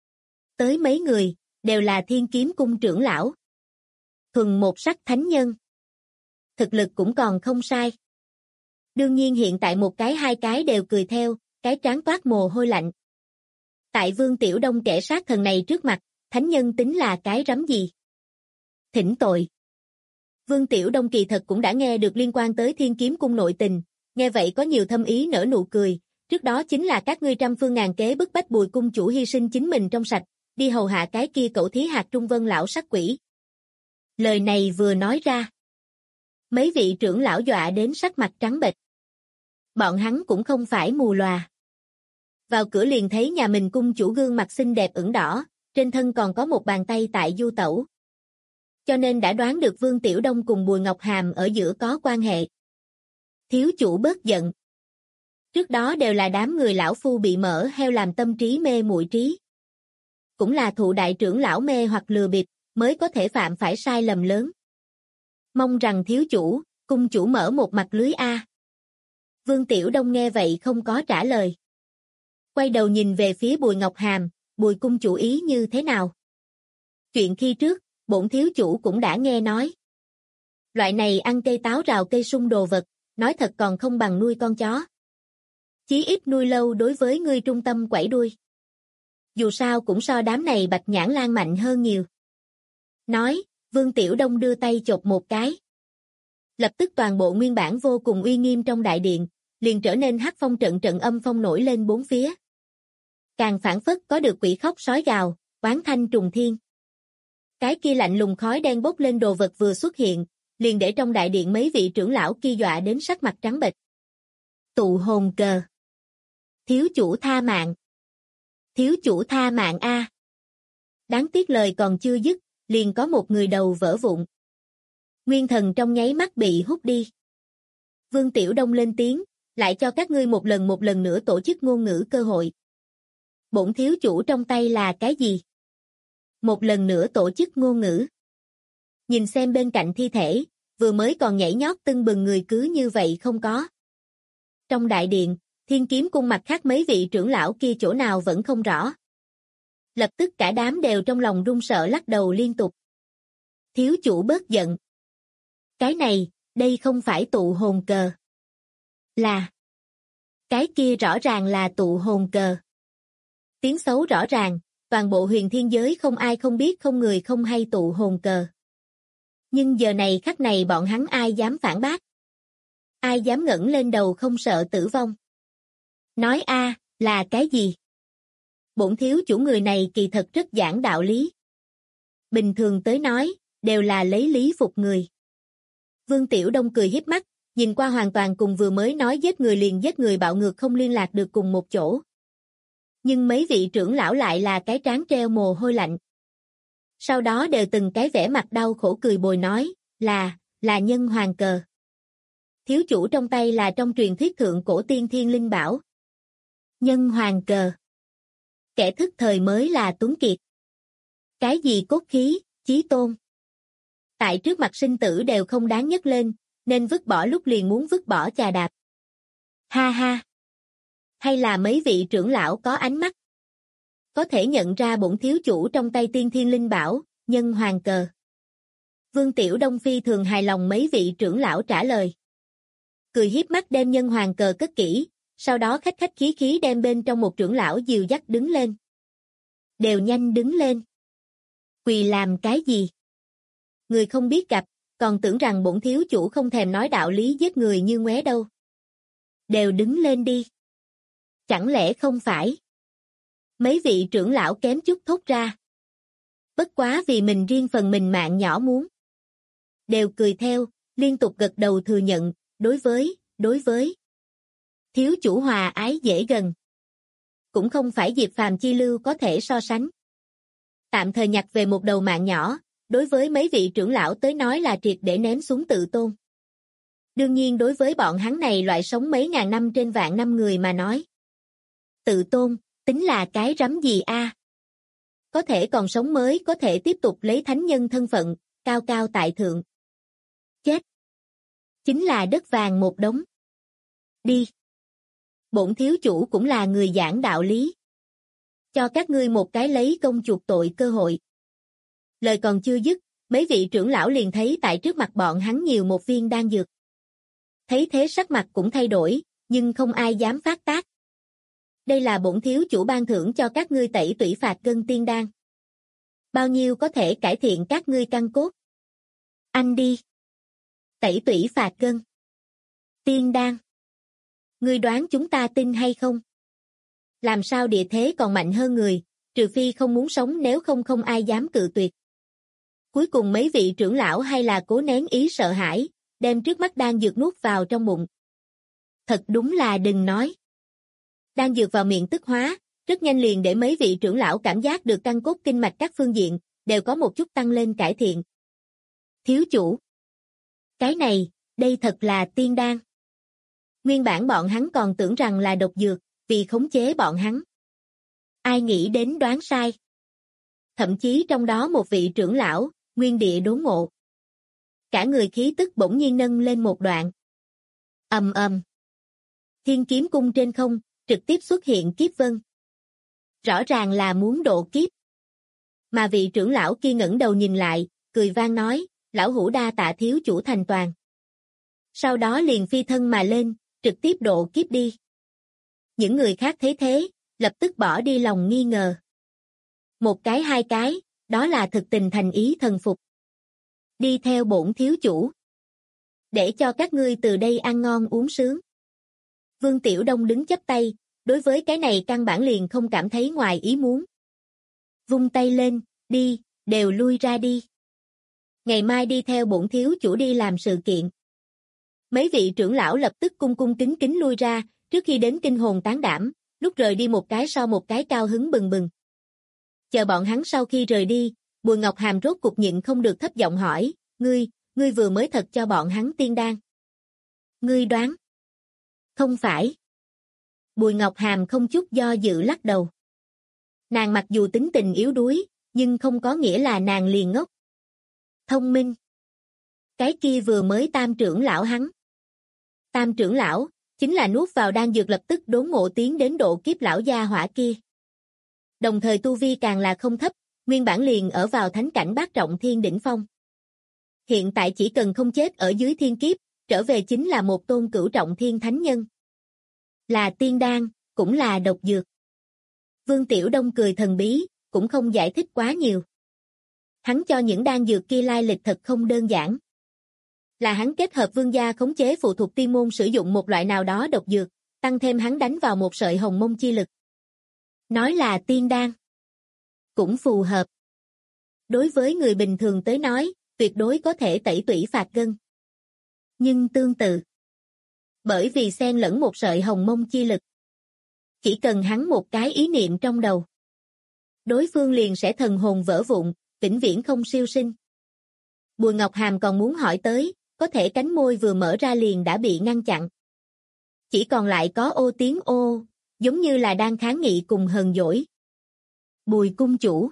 Tới mấy người, đều là Thiên Kiếm cung trưởng lão. Thuần một sắc thánh nhân. Thực lực cũng còn không sai. Đương nhiên hiện tại một cái hai cái đều cười theo, cái trán toát mồ hôi lạnh. Tại Vương Tiểu Đông kẻ sát thần này trước mặt, thánh nhân tính là cái rắm gì? Thỉnh tội. Vương Tiểu Đông kỳ thật cũng đã nghe được liên quan tới Thiên Kiếm cung nội tình, nghe vậy có nhiều thâm ý nở nụ cười, trước đó chính là các ngươi trăm phương ngàn kế bức bách Bùi cung chủ hy sinh chính mình trong sạch, đi hầu hạ cái kia cẩu thí Hạc Trung Vân lão sắc quỷ. Lời này vừa nói ra, mấy vị trưởng lão dọa đến sắc mặt trắng bệch. Bọn hắn cũng không phải mù lòa. Vào cửa liền thấy nhà mình cung chủ gương mặt xinh đẹp ửng đỏ, trên thân còn có một bàn tay tại du tẩu. Cho nên đã đoán được Vương Tiểu Đông cùng Bùi Ngọc Hàm ở giữa có quan hệ. Thiếu chủ bớt giận. Trước đó đều là đám người lão phu bị mỡ heo làm tâm trí mê muội trí. Cũng là thụ đại trưởng lão mê hoặc lừa bịp, mới có thể phạm phải sai lầm lớn. Mong rằng thiếu chủ, cung chủ mở một mặt lưới A. Vương Tiểu Đông nghe vậy không có trả lời. Quay đầu nhìn về phía Bùi Ngọc Hàm, Bùi cung chủ ý như thế nào? Chuyện khi trước, bổn thiếu chủ cũng đã nghe nói. Loại này ăn cây táo rào cây sung đồ vật, nói thật còn không bằng nuôi con chó. Chí ít nuôi lâu đối với ngươi trung tâm quẩy đuôi. Dù sao cũng so đám này bạch nhãn lan mạnh hơn nhiều. Nói, Vương Tiểu Đông đưa tay chộp một cái. Lập tức toàn bộ nguyên bản vô cùng uy nghiêm trong đại điện, liền trở nên hắc phong trận âm phong nổi lên bốn phía. Càng phảng phất có được quỷ khóc sói gào, oán thanh trùng thiên. Cái kia lạnh lùng khói đen bốc lên đồ vật vừa xuất hiện, liền để trong đại điện mấy vị trưởng lão kia dọa đến sắc mặt trắng bệch. Tụ hồn cờ. Thiếu chủ tha mạng. Thiếu chủ tha mạng a. Đáng tiếc lời còn chưa dứt, liền có một người đầu vỡ vụn. Nguyên thần trong nháy mắt bị hút đi. Vương Tiểu Đông lên tiếng, lại cho các ngươi một lần nữa tổ chức ngôn ngữ cơ hội. Bổn thiếu chủ trong tay là cái gì? Một lần nữa tổ chức ngôn ngữ. Nhìn xem bên cạnh thi thể, vừa mới còn nhảy nhót tưng bừng người cứ như vậy không có. Trong đại điện, Thiên Kiếm cung mặt khác mấy vị trưởng lão kia chỗ nào vẫn không rõ. Lập tức cả đám đều trong lòng run sợ lắc đầu liên tục. Thiếu chủ bớt giận. Cái này, đây không phải tụ hồn cờ. Là. Cái kia rõ ràng là tụ hồn cờ. Tiếng xấu rõ ràng, toàn bộ huyền thiên giới không ai không biết không người không hay tụ hồn cờ. Nhưng giờ này khắc này bọn hắn ai dám phản bác? Ai dám ngẩng lên đầu không sợ tử vong? Nói a, là cái gì? Bổn thiếu chủ người này kỳ thật rất giảng đạo lý. Bình thường tới nói, đều là lấy lý phục người. Vương Tiểu Đông cười hiếp mắt, nhìn qua hoàn toàn cùng vừa mới nói giết người liền giết người bạo ngược không liên lạc được cùng một chỗ. Nhưng mấy vị trưởng lão lại là cái trán treo mồ hôi lạnh. Sau đó đều từng cái vẻ mặt đau khổ cười bồi nói, là nhân hoàng cờ. Thiếu chủ trong tay là trong truyền thuyết thượng cổ tiên thiên linh bảo. Nhân hoàng cờ. Kẻ thức thời mới là tuấn kiệt. Cái gì cốt khí, chí tôn. Tại trước mặt sinh tử đều không đáng nhấc lên, nên vứt bỏ lúc liền muốn vứt bỏ chà đạp. Ha ha. Hay là mấy vị trưởng lão có ánh mắt. Có thể nhận ra bổn thiếu chủ trong tay tiên thiên linh bảo, nhân hoàng cờ. Vương Tiểu Đông phi thường hài lòng mấy vị trưởng lão trả lời. Cười hiếp mắt đem nhân hoàng cờ cất kỹ, sau đó khách khách khí khí đem bên trong một trưởng lão dìu dắt đứng lên. Đều nhanh đứng lên. Quỳ làm cái gì? Người không biết gặp, còn tưởng rằng bổn thiếu chủ không thèm nói đạo lý giết người như ngoé đâu. Đều đứng lên đi. Chẳng lẽ không phải? Mấy vị trưởng lão kém chút thốt ra. Bất quá vì mình riêng phần mình mạng nhỏ muốn. Đều cười theo, liên tục gật đầu thừa nhận, đối với. Thiếu chủ hòa ái dễ gần. Cũng không phải Diệp Phàm chi lưu có thể so sánh. Tạm thời nhặt về một đầu mạng nhỏ, đối với mấy vị trưởng lão tới nói là triệt để ném xuống tự tôn. Đương nhiên đối với bọn hắn này loại sống mấy ngàn năm trên vạn năm người mà nói. Tự tôn, tính là cái rắm gì a? Có thể còn sống mới có thể tiếp tục lấy thánh nhân thân phận, cao cao tại thượng. Chết. Chính là đất vàng một đống. Đi. Bổn thiếu chủ cũng là người giảng đạo lý. Cho các ngươi một cái lấy công chuộc tội cơ hội. Lời còn chưa dứt, mấy vị trưởng lão liền thấy tại trước mặt bọn hắn nhiều một viên đan dược. Thấy thế sắc mặt cũng thay đổi, nhưng không ai dám phát tác. Đây là bổn thiếu chủ ban thưởng cho các ngươi tẩy tủy phạt gân tiên đan. Bao nhiêu có thể cải thiện các ngươi căn cốt? Anh đi. Tẩy tủy phạt gân. Tiên đan. Ngươi đoán chúng ta tin hay không? Làm sao địa thế còn mạnh hơn người, trừ phi không muốn sống nếu không không ai dám cự tuyệt. Cuối cùng mấy vị trưởng lão hay là cố nén ý sợ hãi, đem trước mắt đan dược nuốt vào trong bụng. Thật đúng là đừng nói. Đan dược vào miệng tức hóa, rất nhanh liền để mấy vị trưởng lão cảm giác được căn cốt kinh mạch các phương diện, đều có một chút tăng lên cải thiện. Thiếu chủ. Cái này, đây thật là tiên đan. Nguyên bản bọn hắn còn tưởng rằng là độc dược, vì khống chế bọn hắn. Ai nghĩ đến đoán sai. Thậm chí trong đó một vị trưởng lão, nguyên địa đốn ngộ. Cả người khí tức bỗng nhiên nâng lên một đoạn. Ầm ầm. Thiên kiếm cung trên không, trực tiếp xuất hiện kiếp vân. Rõ ràng là muốn độ kiếp. Mà vị trưởng lão kia ngẩng đầu nhìn lại, cười vang nói, lão hủ đa tạ thiếu chủ thành toàn. Sau đó liền phi thân mà lên, trực tiếp độ kiếp đi. Những người khác thấy thế, lập tức bỏ đi lòng nghi ngờ. Một cái hai cái, đó là thực tình thành ý thần phục. Đi theo bổn thiếu chủ. Để cho các ngươi từ đây ăn ngon uống sướng. Vương Tiểu Đông đứng chắp tay, đối với cái này căn bản liền không cảm thấy ngoài ý muốn. Vung tay lên, đi, đều lui ra đi. Ngày mai đi theo bổn thiếu chủ đi làm sự kiện. Mấy vị trưởng lão lập tức cung cung kính kính lui ra, trước khi đến kinh hồn tán đảm, lúc rời đi một cái so một cái cao hứng bừng bừng. Chờ bọn hắn sau khi rời đi, Bùi Ngọc Hàm rốt cục nhịn không được thấp giọng hỏi, ngươi vừa mới thật cho bọn hắn tiên đan. Ngươi đoán? Không phải. Bùi Ngọc Hàm không chút do dự lắc đầu. Nàng mặc dù tính tình yếu đuối, nhưng không có nghĩa là nàng liền ngốc. Thông minh. Cái kia vừa mới tam trưởng lão hắn. Tam trưởng lão, chính là nuốt vào đan dược lập tức đốn ngộ tiến đến độ kiếp lão gia hỏa kia. Đồng thời tu vi càng là không thấp, nguyên bản liền ở vào thánh cảnh bát trọng thiên đỉnh phong. Hiện tại chỉ cần không chết ở dưới thiên kiếp, trở về chính là một tôn cửu trọng thiên thánh nhân. Là tiên đan, cũng là độc dược. Vương Tiểu Đông cười thần bí, cũng không giải thích quá nhiều. Hắn cho những đan dược kia lai lịch thật không đơn giản. Là hắn kết hợp vương gia khống chế phụ thuộc tiên môn sử dụng một loại nào đó độc dược, tăng thêm hắn đánh vào một sợi hồng mông chi lực. Nói là tiên đan. Cũng phù hợp. Đối với người bình thường tới nói, tuyệt đối có thể tẩy tủy phạt gân. Nhưng tương tự, bởi vì xen lẫn một sợi hồng mông chi lực, chỉ cần hắn một cái ý niệm trong đầu, đối phương liền sẽ thần hồn vỡ vụn, vĩnh viễn không siêu sinh. Bùi Ngọc Hàm còn muốn hỏi tới, có thể cánh môi vừa mở ra liền đã bị ngăn chặn. Chỉ còn lại có ô tiếng ô, giống như là đang kháng nghị cùng hờn dỗi. Bùi cung chủ,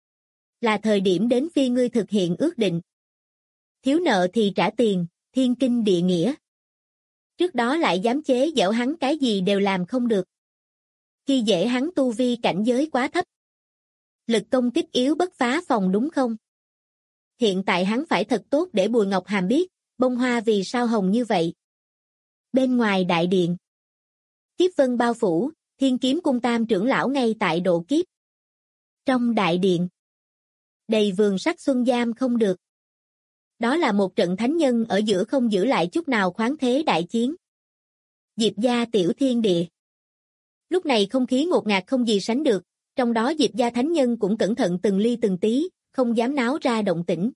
là thời điểm đến phi ngươi thực hiện ước định. Thiếu nợ thì trả tiền, thiên kinh địa nghĩa. Trước đó lại dám chế giễu hắn cái gì đều làm không được. Khi dễ hắn tu vi cảnh giới quá thấp. Lực công kích yếu bất phá phòng đúng không? Hiện tại hắn phải thật tốt để Bùi Ngọc Hàm biết, bông hoa vì sao hồng như vậy. Bên ngoài đại điện, kiếp vân bao phủ, Thiên Kiếm Cung tam trưởng lão ngay tại độ kiếp. Trong đại điện, đầy vườn sắc xuân giam không được. Đó là một trận thánh nhân ở giữa không giữ lại chút nào khoáng thế đại chiến. Diệp gia tiểu thiên địa. Lúc này không khí ngột ngạt không gì sánh được, trong đó Diệp gia thánh nhân cũng cẩn thận từng ly từng tí, không dám náo ra động tĩnh.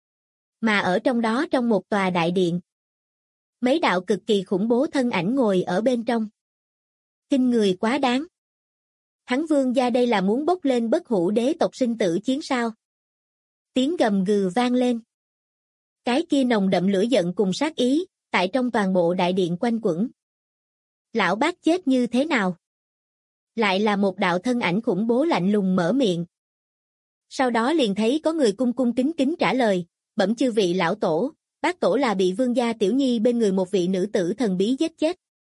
Mà ở trong đó trong một tòa đại điện, mấy đạo cực kỳ khủng bố thân ảnh ngồi ở bên trong. Kinh người quá đáng. Hắn Vương gia đây là muốn bốc lên bất hủ đế tộc sinh tử chiến sao? Tiếng gầm gừ vang lên. Cái kia nồng đậm lửa giận cùng sát ý, tại trong toàn bộ đại điện quanh quẩn. Lão bác chết như thế nào? Lại là một đạo thân ảnh khủng bố lạnh lùng mở miệng. Sau đó liền thấy có người cung cung kính kính trả lời, bẩm chư vị lão tổ, bác tổ là bị vương gia tiểu nhi bên người một vị nữ tử thần bí giết chết.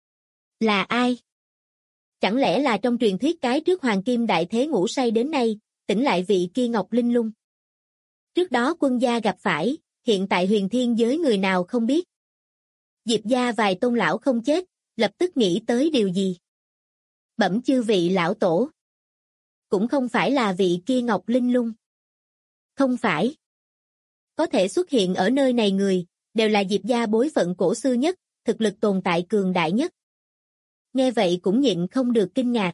Là ai? Chẳng lẽ là trong truyền thuyết cái trước hoàng kim đại thế ngủ say đến nay, tỉnh lại vị kia Ngọc Linh Lung? Trước đó quân gia gặp phải, hiện tại huyền thiên giới người nào không biết. Diệp gia vài tôn lão không chết, lập tức nghĩ tới điều gì? Bẩm chư vị lão tổ. Cũng không phải là vị kia Ngọc Linh Lung. Không phải. Có thể xuất hiện ở nơi này người, đều là Diệp gia bối phận cổ xưa nhất, thực lực tồn tại cường đại nhất. Nghe vậy cũng nhịn không được kinh ngạc.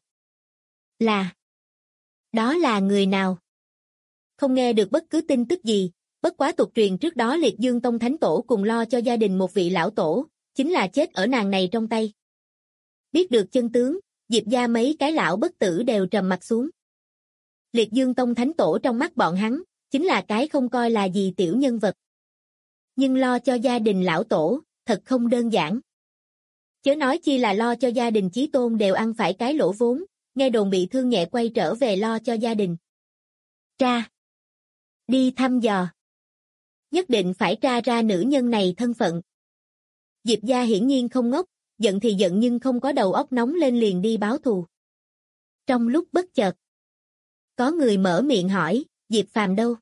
Đó là người nào? Không nghe được bất cứ tin tức gì, bất quá tục truyền trước đó Liệt Dương Tông Thánh Tổ cùng lo cho gia đình một vị lão tổ, chính là chết ở nàng này trong tay. Biết được chân tướng, Diệp gia mấy cái lão bất tử đều trầm mặt xuống. Liệt Dương Tông Thánh Tổ trong mắt bọn hắn, chính là cái không coi là gì tiểu nhân vật. Nhưng lo cho gia đình lão tổ, thật không đơn giản. Chớ nói chi là lo cho gia đình chí tôn đều ăn phải cái lỗ vốn, nghe đồn bị thương nhẹ quay trở về lo cho gia đình. Tra. Đi thăm dò. Nhất định phải tra ra nữ nhân này thân phận. Diệp gia hiển nhiên không ngốc, giận thì giận nhưng không có đầu óc nóng lên liền đi báo thù. Trong lúc bất chợt, có người mở miệng hỏi, Diệp Phàm đâu?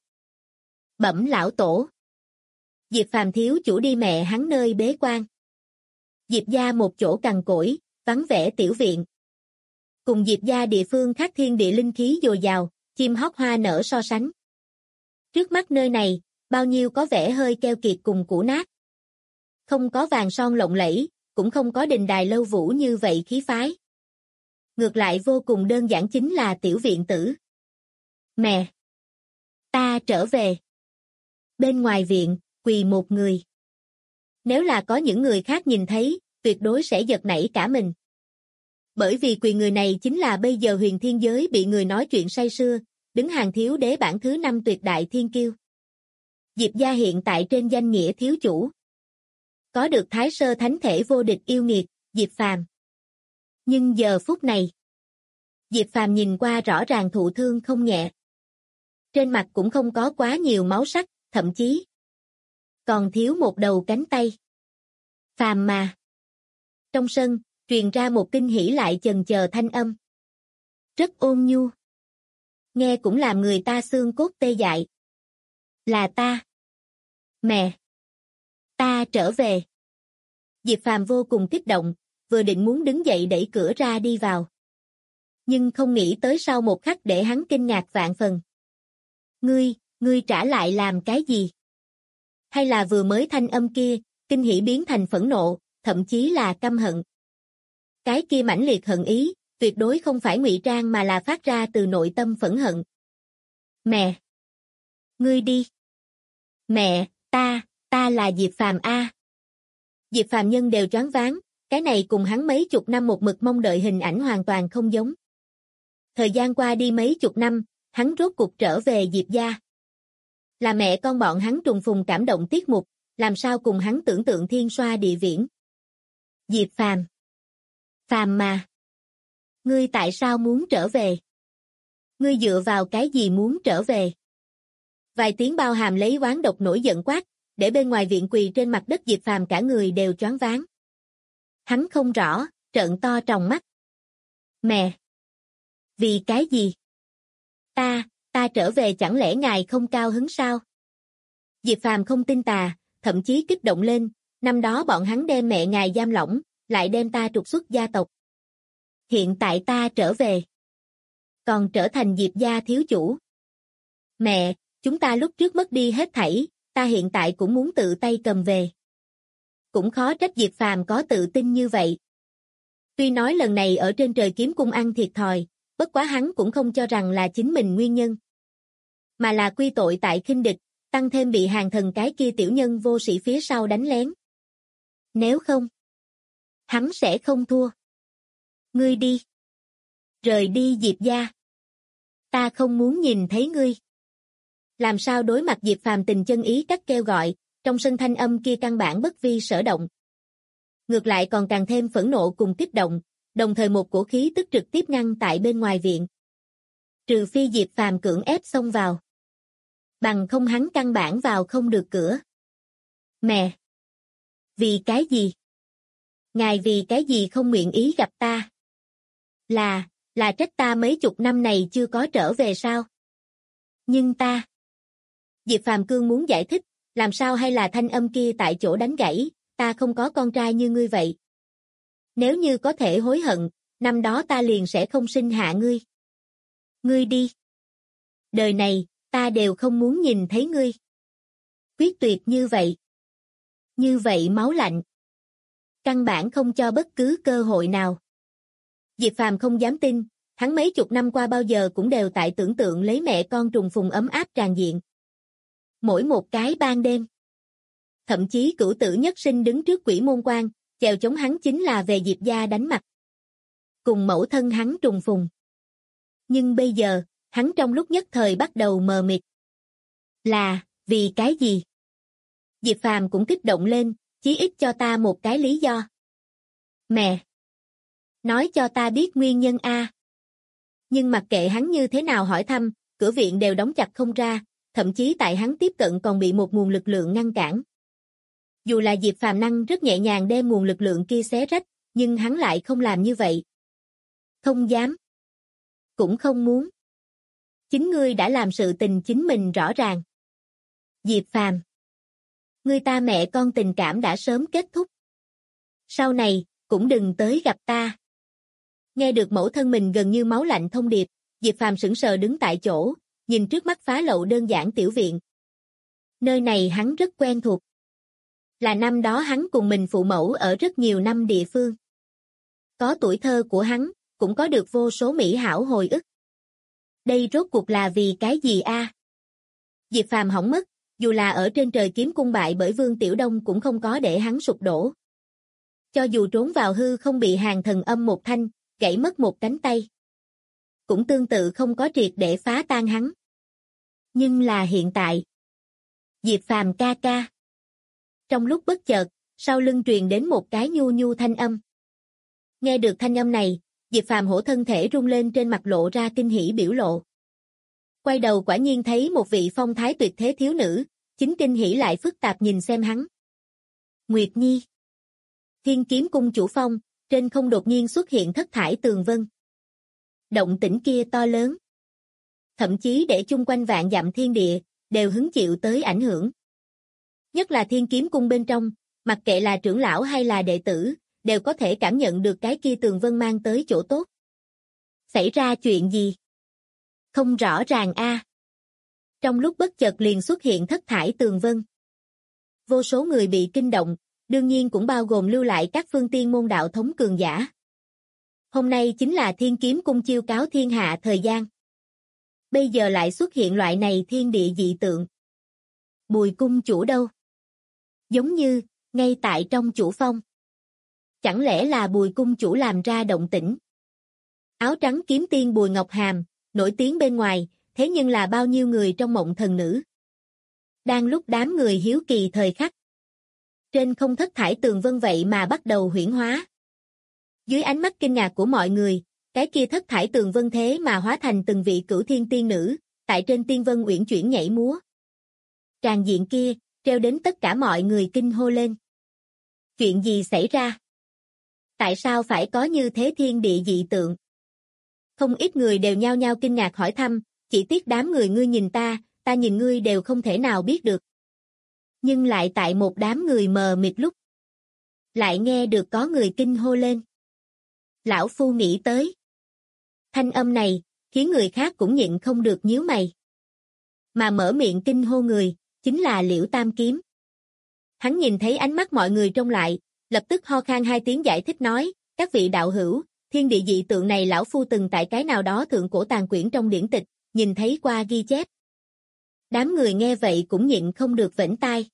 Bẩm lão tổ. Diệp Phàm thiếu chủ đi mẹ hắn nơi bế quan. Diệp gia một chỗ cằn cỗi, vắng vẻ tiểu viện. Cùng Diệp gia địa phương khác thiên địa linh khí dồi dào, chim hót hoa nở so sánh. Trước mắt nơi này, bao nhiêu có vẻ hơi keo kiệt cùng cũ nát. Không có vàng son lộng lẫy, cũng không có đình đài lâu vũ như vậy khí phái. Ngược lại vô cùng đơn giản chính là tiểu viện tử. Mẹ! Ta trở về. Bên ngoài viện, quỳ một người. Nếu là có những người khác nhìn thấy, tuyệt đối sẽ giật nảy cả mình. Bởi vì quỳ người này chính là bây giờ huyền thiên giới bị người nói chuyện say sưa, đứng hàng thiếu đế bảng thứ 5 tuyệt đại thiên kiêu. Diệp gia hiện tại trên danh nghĩa thiếu chủ. Có được thái sơ thánh thể vô địch yêu nghiệt, Diệp Phàm. Nhưng giờ phút này, Diệp Phàm nhìn qua rõ ràng thụ thương không nhẹ. Trên mặt cũng không có quá nhiều máu sắc, thậm chí còn thiếu một đầu cánh tay. Phàm mà. Trong sân, truyền ra một kinh hỉ lại chần chờ thanh âm. Rất ôn nhu. Nghe cũng làm người ta xương cốt tê dại. Là ta. Mẹ. Ta trở về. Diệp Phàm vô cùng kích động, vừa định muốn đứng dậy đẩy cửa ra đi vào. Nhưng không nghĩ tới sau một khắc để hắn kinh ngạc vạn phần. Ngươi trả lại làm cái gì? Hay là vừa mới thanh âm kia, kinh hỉ biến thành phẫn nộ, thậm chí là căm hận. Cái kia mãnh liệt hận ý, tuyệt đối không phải ngụy trang mà là phát ra từ nội tâm phẫn hận. Mẹ! Ngươi đi! Mẹ, ta là Diệp Phàm a. Diệp Phàm nhân đều choáng váng, cái này cùng hắn mấy chục năm một mực mong đợi hình ảnh hoàn toàn không giống. Thời gian qua đi mấy chục năm, hắn rốt cuộc trở về Diệp gia. Là mẹ con bọn hắn trùng phùng cảm động tiết mục, làm sao cùng hắn tưởng tượng thiên xoa địa viễn. Diệp Phàm. Phàm mà. Ngươi tại sao muốn trở về? Ngươi dựa vào cái gì muốn trở về? Vài tiếng bao hàm lấy oán độc nổi giận quát, để bên ngoài viện quỳ trên mặt đất Diệp Phàm cả người đều choáng váng. Hắn không rõ, trợn to tròng mắt. Mẹ! Vì cái gì? Ta trở về chẳng lẽ ngài không cao hứng sao? Diệp Phàm không tin tà, thậm chí kích động lên, năm đó bọn hắn đem mẹ ngài giam lỏng, lại đem ta trục xuất gia tộc. Hiện tại ta trở về. Còn trở thành Diệp gia thiếu chủ. Mẹ, chúng ta lúc trước mất đi hết thảy, ta hiện tại cũng muốn tự tay cầm về. Cũng khó trách Diệp Phàm có tự tin như vậy. Tuy nói lần này ở trên trời kiếm cung ăn thiệt thòi, bất quá hắn cũng không cho rằng là chính mình nguyên nhân. Mà là quy tội tại khinh địch, tăng thêm bị hàng thần cái kia tiểu nhân vô sĩ phía sau đánh lén. Nếu không, hắn sẽ không thua. Ngươi đi. Rời đi Diệp gia. Ta không muốn nhìn thấy ngươi. Làm sao đối mặt Diệp Phàm tình chân ý cắt kêu gọi, trong sân thanh âm kia căn bản bất vi sở động. Ngược lại còn càng thêm phẫn nộ cùng kích động, đồng thời một cổ khí tức trực tiếp ngăn tại bên ngoài viện. Trừ phi Diệp Phàm cưỡng ép xông vào. Bằng không hắn căn bản vào không được cửa. Mẹ! Vì cái gì? Ngài vì cái gì không nguyện ý gặp ta? Là trách ta mấy chục năm này chưa có trở về sao? Nhưng ta... Diệp Phàm cương muốn giải thích, làm sao hay là thanh âm kia tại chỗ đánh gãy, ta không có con trai như ngươi vậy. Nếu như có thể hối hận, năm đó ta liền sẽ không sinh hạ ngươi. Ngươi đi. Đời này, ta đều không muốn nhìn thấy ngươi. Quyết tuyệt như vậy. Như vậy máu lạnh. Căn bản không cho bất cứ cơ hội nào. Diệp Phàm không dám tin, hắn mấy chục năm qua bao giờ cũng đều tại tưởng tượng lấy mẹ con trùng phùng ấm áp tràn diện. Mỗi một cái ban đêm. Thậm chí cửu tử nhất sinh đứng trước quỷ môn quan, chèo chống hắn chính là về Diệp gia đánh mặt. Cùng mẫu thân hắn trùng phùng. Nhưng bây giờ, hắn trong lúc nhất thời bắt đầu mờ mịt. Là, vì cái gì? Diệp Phàm cũng kích động lên, chí ít cho ta một cái lý do. Mẹ! Nói cho ta biết nguyên nhân a. Nhưng mặc kệ hắn như thế nào hỏi thăm, cửa viện đều đóng chặt không ra, thậm chí tại hắn tiếp cận còn bị một nguồn lực lượng ngăn cản. Dù là Diệp Phàm năng rất nhẹ nhàng đem nguồn lực lượng kia xé rách, nhưng hắn lại không làm như vậy. Không dám. Cũng không muốn. Chính ngươi đã làm sự tình chính mình rõ ràng. Diệp Phàm. Ngươi ta mẹ con tình cảm đã sớm kết thúc. Sau này, cũng đừng tới gặp ta. Nghe được mẫu thân mình gần như máu lạnh thông điệp, Diệp Phàm sững sờ đứng tại chỗ, nhìn trước mắt phá lậu đơn giản tiểu viện. Nơi này hắn rất quen thuộc. Là năm đó hắn cùng mình phụ mẫu ở rất nhiều năm địa phương. Có tuổi thơ của hắn, cũng có được vô số mỹ hảo hồi ức. Đây rốt cuộc là vì cái gì a? Diệp Phàm hỏng mất, dù là ở trên trời kiếm cung bại bởi Vương Tiểu Đông cũng không có để hắn sụp đổ. Cho dù trốn vào hư không bị hàng thần âm một thanh, gãy mất một cánh tay. Cũng tương tự không có triệt để phá tan hắn. Nhưng là hiện tại. Diệp Phàm ca ca. Trong lúc bất chợt, sau lưng truyền đến một cái nhu nhu thanh âm. Nghe được thanh âm này, Diệp Phàm hổ thân thể rung lên trên mặt lộ ra kinh hỉ biểu lộ. Quay đầu quả nhiên thấy một vị phong thái tuyệt thế thiếu nữ, chính kinh hỉ lại phức tạp nhìn xem hắn. Nguyệt Nhi. Thiên kiếm cung chủ phong, trên không đột nhiên xuất hiện thất thải tường vân. Động tĩnh kia to lớn. Thậm chí để chung quanh vạn dặm thiên địa, đều hứng chịu tới ảnh hưởng. Nhất là thiên kiếm cung bên trong, mặc kệ là trưởng lão hay là đệ tử, đều có thể cảm nhận được cái kia tường vân mang tới chỗ tốt. Xảy ra chuyện gì? Không rõ ràng a. Trong lúc bất chợt liền xuất hiện thất thải tường vân. Vô số người bị kinh động, đương nhiên cũng bao gồm lưu lại các phương tiên môn đạo thống cường giả. Hôm nay chính là thiên kiếm cung chiêu cáo thiên hạ thời gian. Bây giờ lại xuất hiện loại này thiên địa dị tượng. Bùi cung chủ đâu? Giống như, ngay tại trong chủ phong. Chẳng lẽ là Bùi cung chủ làm ra động tĩnh? Áo trắng kiếm tiên Bùi Ngọc Hàm, nổi tiếng bên ngoài, thế nhưng là bao nhiêu người trong mộng thần nữ. Đang lúc đám người hiếu kỳ thời khắc. Trên không thất thải tường vân vậy mà bắt đầu huyễn hóa. Dưới ánh mắt kinh ngạc của mọi người, cái kia thất thải tường vân thế mà hóa thành từng vị cửu thiên tiên nữ, tại trên tiên vân uyển chuyển nhảy múa. Tràng diện kia, treo đến tất cả mọi người kinh hô lên. Chuyện gì xảy ra? Tại sao phải có như thế thiên địa dị tượng? Không ít người đều nhao nhao kinh ngạc hỏi thăm, chỉ tiếc đám người ngươi nhìn ta nhìn ngươi đều không thể nào biết được. Nhưng lại tại một đám người mờ mịt lúc, lại nghe được có người kinh hô lên. Lão phu nghĩ tới. Thanh âm này, khiến người khác cũng nhịn không được nhíu mày. Mà mở miệng kinh hô người, chính là Liễu Tam Kiếm. Hắn nhìn thấy ánh mắt mọi người trông lại, lập tức ho khan hai tiếng giải thích nói, các vị đạo hữu, thiên địa dị tượng này lão phu từng tại cái nào đó thượng cổ tàn quyển trong điển tịch, nhìn thấy qua ghi chép. Đám người nghe vậy cũng nhịn không được vểnh tai.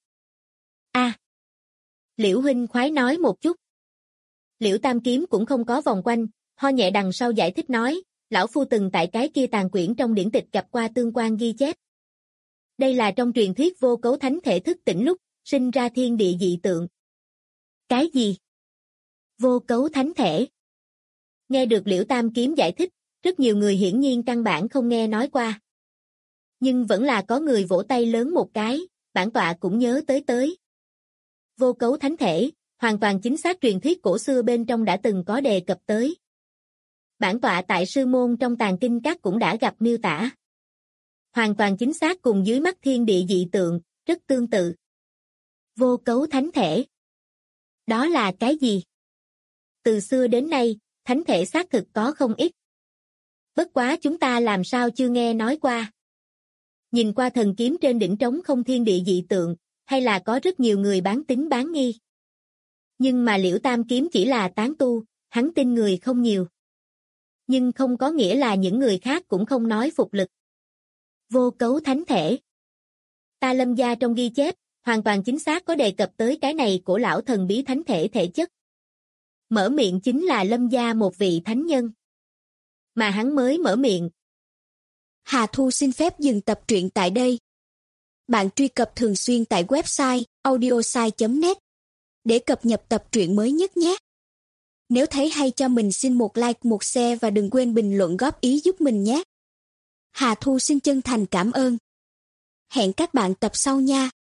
Liễu huynh khoái nói một chút. Liễu Tam Kiếm cũng không có vòng quanh, ho nhẹ đằng sau giải thích nói, lão phu từng tại cái kia tàn quyển trong điển tịch gặp qua tương quan ghi chép. Đây là trong truyền thuyết vô cấu thánh thể thức tỉnh lúc, sinh ra thiên địa dị tượng. Cái gì? Vô cấu thánh thể? Nghe được Liễu Tam Kiếm giải thích, rất nhiều người hiển nhiên căn bản không nghe nói qua. Nhưng vẫn là có người vỗ tay lớn một cái, bản tọa cũng nhớ tới. Vô cấu thánh thể, hoàn toàn chính xác truyền thuyết cổ xưa bên trong đã từng có đề cập tới. Bản tọa tại sư môn trong tàng kinh các cũng đã gặp miêu tả. Hoàn toàn chính xác cùng dưới mắt thiên địa dị tượng, rất tương tự. Vô cấu thánh thể. Đó là cái gì? Từ xưa đến nay, thánh thể xác thực có không ít. Bất quá chúng ta làm sao chưa nghe nói qua. Nhìn qua thần kiếm trên đỉnh trống không thiên địa dị tượng, hay là có rất nhiều người bán tín bán nghi. Nhưng mà Liễu Tam Kiếm chỉ là tán tu, hắn tin người không nhiều. Nhưng không có nghĩa là những người khác cũng không nói phục lực. Vô cấu thánh thể. Ta Lâm gia trong ghi chép, hoàn toàn chính xác có đề cập tới cái này của lão thần bí thánh thể thể chất. Mở miệng chính là Lâm gia một vị thánh nhân. Mà hắn mới mở miệng. Hà Thu xin phép dừng tập truyện tại đây. Bạn truy cập thường xuyên tại website audiosai.net để cập nhật tập truyện mới nhất nhé. Nếu thấy hay cho mình xin một like, một share và đừng quên bình luận góp ý giúp mình nhé. Hà Thu xin chân thành cảm ơn. Hẹn các bạn tập sau nha.